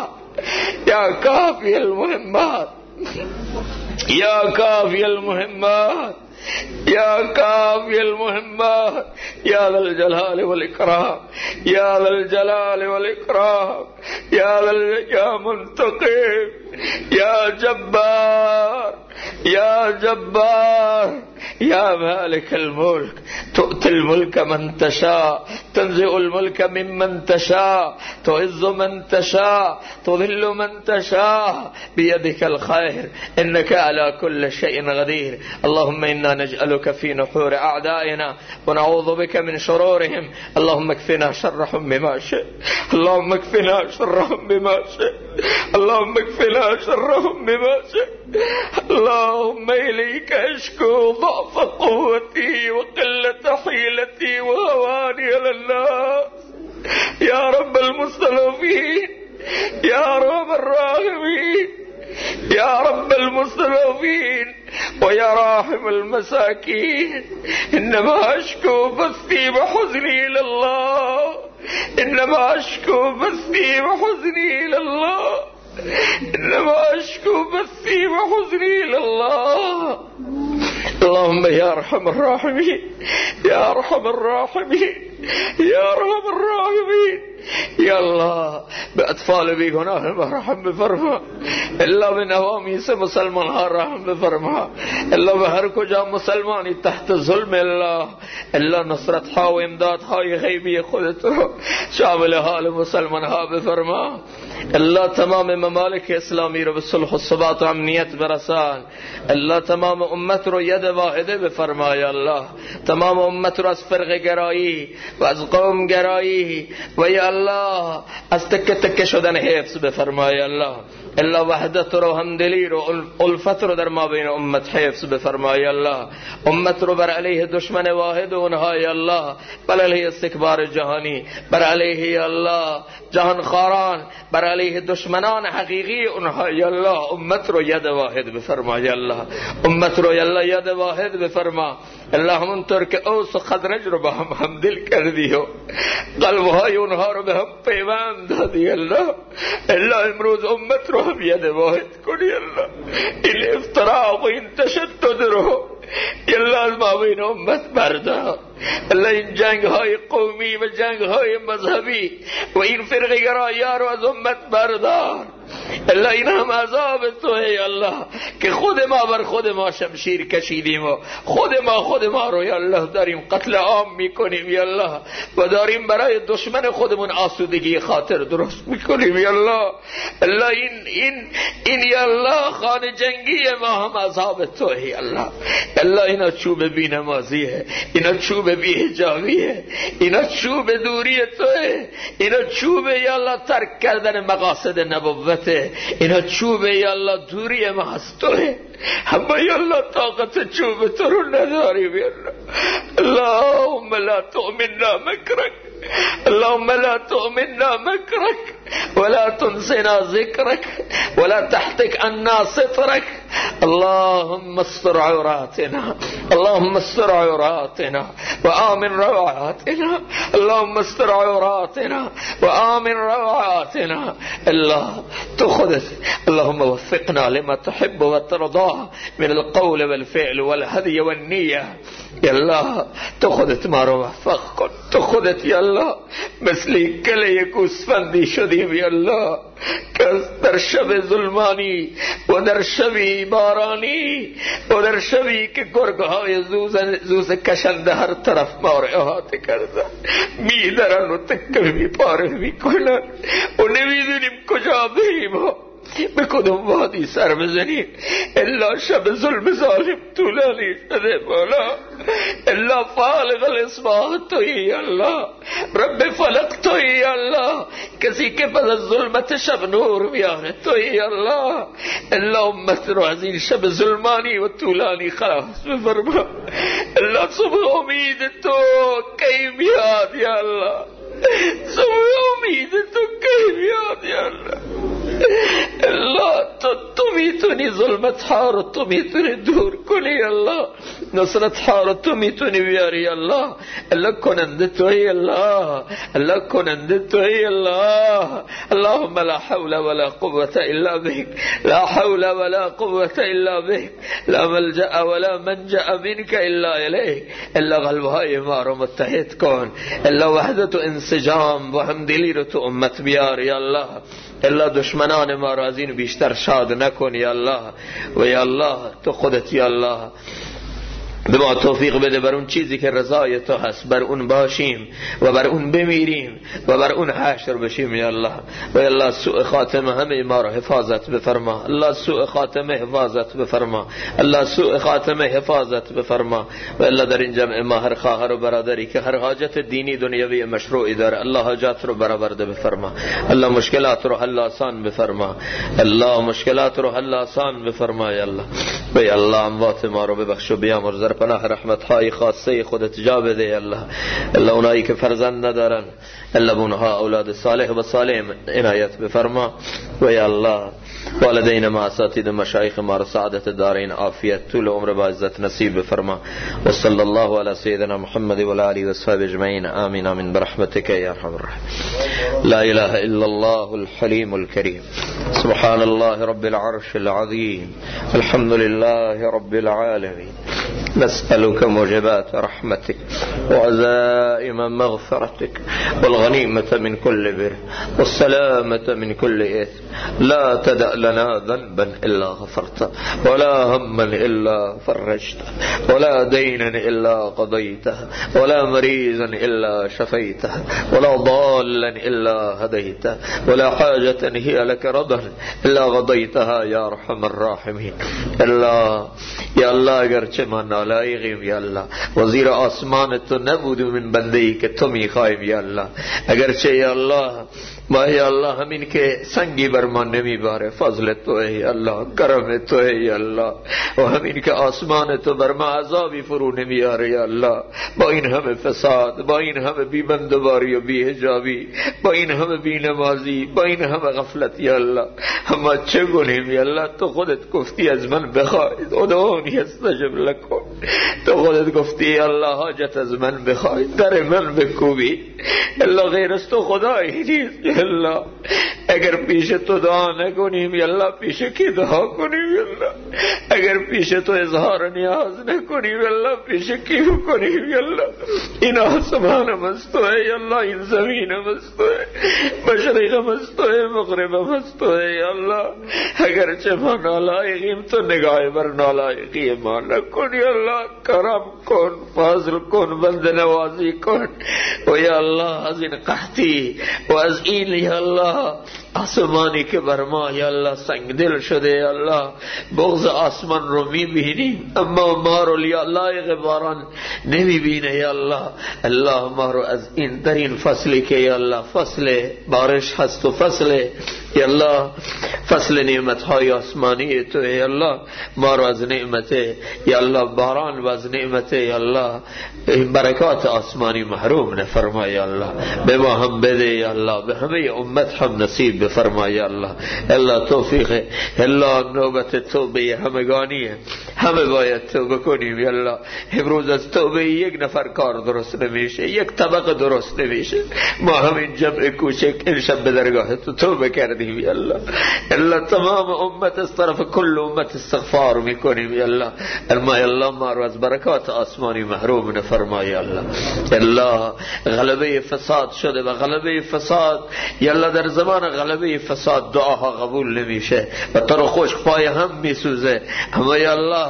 يا كافي المهمات، يا كافي المهمات. يا كافي المهمات يا ذا الجلال والإكرام يا ذا الجلال والإكرام يا منتقم يا جبار يا جبار يا مالك الملك تؤتي الملك من تشاء تنزع الملك ممن تشاء تعز من تشاء تذل من تشاء بيدك الخير إنك على كل شيء قدير. اللهم إنا نجعلك في نحور أعدائنا ونعوذ بك من شرورهم. اللهم اكفنا شرهم بما شئت اللهم اكفنا شرهم بما شئت اللهم اكفنا شرهم بما شئت. اللهم إليك أشكو ضعف قوتي وقلة حيلتي وهواني على الناس يا رب المستضعفين يا رب الراحمين يا رب المستضعفين ويا راحم المساكين. إنما أشكو بثي وحزني إلى الله إنما أشكو بثي وحزني إلى الله إنما أشكو بثي وحزني إلى الله. اللهم يا أرحم الراحمين يا أرحم الراحمين يا أرحم الراحمين يا الله بأطفال بيگناه رحم بفرما. اللہ بنوامیس مسلمان ها رحم بفرما. اللہ بہر کجا مسلمانی تحت ظلم اللہ نصرت ها و امداد های غیبی خودت رو شامل حال مسلمان ها بفرما. اللہ تمام ممالک اسلامی رو بصلح و ثبات و امنیت برسان. اللہ تمام امت رو ید واحده بفرما. یا اللہ تمام امت رو از فرق گرایی و از قوم گرایی و یا الله از تکه تکه شدن حفظ بفرما. یا الله الا وحدت رو همدلی رو الفت رو در ما بین امت حفظ بفرما. یا الله امت رو بر علیه دشمن واحد اونها یا الله بر علیه استکبار جهانی بر علیه یا الله جهان خاران بر علیه دشمنان حقیقی اونها یا الله امت رو ید واحد بفرما. یا الله امت رو یا الله ید واحد بفرما. الله همونطور که اوس و خزرج رو به هم همدل کردی و قلبهای اونها رو به هم پیوند دادی. الله امروز امت رو هم ید واحد کنی. الله این افتراق و این تشدد رو الله از ما بین امت بردار. الله این جنگ های قومی و جنگ های مذهبی و این فرقه گرایی رو از امت بردار. الله این هم عذاب تو ہے الله که خود ما بر خود ما شمشیر کشیدیم و خود ما رو یا الله داریم قتل عام میکنیم یا الله و داریم برای دشمن خودمون آسودگی خاطر درست میکنیم یا الله. الله این یا الله خان جنگی ما هم عذاب تو ہے الله. الله اینا چوب بی‌نمازیه اینا چوب بی‌حجابیه اینا چوب دوری تو ہے اینا چوب یا الله ترک کردن مقاصد نبوت اینا چوب یا الله دوری ما از تو ہے. همه یا الله طاقت چوب تو رو نداریم یا الله. اللهم لا تؤمننا مکرک اللهم لا تؤمننا مكرك ولا تنسنا ذكرك ولا تحتك عنا سترك. اللهم استر عوراتنا اللهم استر عوراتنا وآمن روعاتنا اللهم استر عوراتنا وآمن روعاتنا. الله تو خودت اللهم وفقنا لما تحب وترضاه من القول والفعل والهدي والنية. یا الله تو خودت ما رو وفق کن. تو خودت یا الله مثل کله گوسفندی شدیم یا الله که در شب ظلمانی و در شبی بارانی و در شبی که گرگهای زوز کشنده هر طرف ما رو احاطه کردن میدرن و تکه میپاره میکنن و نمیدونیم کجا بریم به کدوم وادی سر بزنیم. الا شب ظلم ظالم طولانی شده بالا. الا فالق الاصباح تویی الله رب فلق تویی الله کسی که پس از ظلمت شب نور میاره تویی الله. الا امت رو از این شب ظلمانی و طولانی خلاص بفرما. الا صبح امید تو کی میاد یا الله صبح امید تو کی میاد یا الله. الله تو میتونی ظلمت ها رو تو میتونی دور کنی الله. نصرت ها رو تو میتونی بیاری الله. الله کننده توی الله، الله کننده توی الله. اللهم لا حول ولا قوة الا بك، لا حول ولا قوة الا بك، لا ملجأ ولا منجأ منك الا الیک. الا قلبهای ما رو متحد کن، الا وحدت و انسجام و همدلی رو تو امت بیار یا الله. الا دشمنان ما را از این بیشتر شاد نکن یا الله. و یا الله تو خودت یا الله به ما توفیق بده بر اون چیزی که رضای تو هست بر اون باشیم و بر اون بمیریم و بر اون حشر بشیم یا الله. و یا الله سوء خاتمه همه ما را حفاظت بفرما. الله سوء خاتمه حفاظت بفرما. الله سوء خاتمه حفاظت بفرما. و الله در این جمع ما هر خواهر و برادری که هر حاجت دینی دنیوی مشروعی داره الله حاجات رو برآورده بفرما. الله مشکلات رو حل آسان بفرما. الله مشکلات رو حل آسان بفرما یا الله. و یا الله اموات ما رو ببخش و بیامرز، در پناه رحمت های خاصه خودت جا بده یا الله. الله اونایی که فرزند ندارن الله بونها اولاد صالح و صالح عنایت بفرما. و یا الله والدین ما اساتید مشایخ ما را سعادت دارین، عافیت طول عمر با عزت نصیب بفرما. و صلی الله علی سیدنا محمد و علی و اصحابه اجمعین. آمین آمین برحمتک یا ارحم الراحمین. لا اله الا الله الحلیم الكریم. سبحان الله رب العرش العظیم. الحمد لله رب العالمين. نسألك موجبات رحمتك وعزائم مغفرتك والغنيمة من كل بر والسلامة من كل إثم. لا تدع لنا ذنبا إلا غفرته، ولا هما إلا فرجته، ولا دينا إلا قضيته، ولا مريضا إلا شفيته، ولا ضالا إلا هديته، ولا حاجة هي لك رضا إلا قضيتها يا أرحم الراحمين. الله یا الله اگرچه ما نالایقیم یا الله، وزیر آسمان تو نبودیم من بندهی که تو میخوایم یا الله، اگرچه یا الله ما یا الله همین که سنگی بر ما نمیباره فضل تو یا الله، کرم تو یا الله، و همین که آسمان تو بر ما عذابی فرو نمیاره یا الله، با این همه فساد، با این همه بیبندواری و بی‌حجابی، با این همه بینمازی، با این همه غفلت یا الله، اما چه کنیم یا الله؟ تو خودت گفتی از من بخواید ادعونی استجب لکم، تو خودت گفتی یا الله حاجت از من بخواید در من بکوبی، الا غیر از تو خدایی نیست الله. اگر پیش تو دعا نکنیم یا الله پیش کی دعا کنیم یا الله؟ اگر پیش تو اظهار نیاز نکنیم یا الله پیش کی کنیم یا الله؟ این آسمان مستوه یا الله، این زمین مستوه، مشرق مستوه، مغرب مستوه یا الله. اگر چه ما نالایقیم تو نگاه بر نالایقی ما نکن یا الله، کرم کن، فضل کن، بند نوازی کن. و یا الله از این قحطی و از این یا الله آسمانی که بر ما یا الله سنگ دل شده یا الله، بغض آسمان رو میبینیم اما ما رو لایق باران نمیبینه یا الله. الله ما رو از این در این فصلی که یا الله فصل بارش هست و فصل یا الله فصل نعمت های آسمانی تو یا الله، ما رو از نعمت یا الله باران و از نعمت یا الله برکات آسمانی محروم نفرما یا الله. به ما هم بده یا الله، به همه امت هم نصیب بفرما یا الله. الله توفیق، الله نوبت توبه همگانیه، همه باید توبه کنیم یا الله. امروز از توبه یک نفر کار درست نمیشه، یک طبق درست نمیشه. ما همین جمع کوچک این شب به درگاه تو توبه کردیم یا الله. الله تمام امت از طرف کل امت استغفار میکنیم یا الله. اما یا الله ما رو از برکات آسمانی محروم نفرما یا الله. الله غلبه فساد شده و غلبه فساد یا الله در زمان غلبه فساد دعاها قبول نمیشه و تو رو خشک پای هم میسوزه. اما یا الله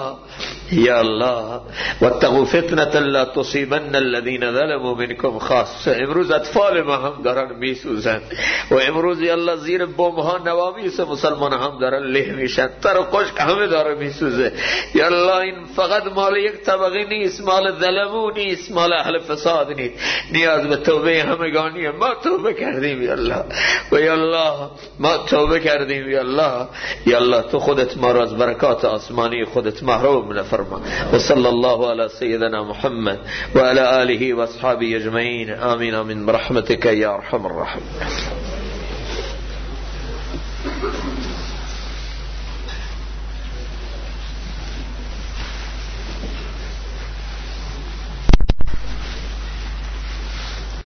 یا الله واتقوا فتنة لا تصيبن الذين ظلموا منكم خاصه. امروز اطفال ما هم دارن میسوزن و امروز یا الله زیر بمب ها نوامیس مسلمان هم دارن له میشن، تر و خشک همه داره میسوزه یا الله. این فقط مال یک طبقه نیست، مال ظلمو نیست، مال اهل فساد نیست، نیاز به توبه همگانیه. ما توبه کردیم یا الله و یا الله ما توبه کردیم یا الله. یا الله تو خودت ما را از برکات آسمانی خودت محروم نفرما. وصلى الله على سيدنا محمد وعلى آله واصحابه اجمعين. آمين آمين برحمتك يا ارحم الراحمين.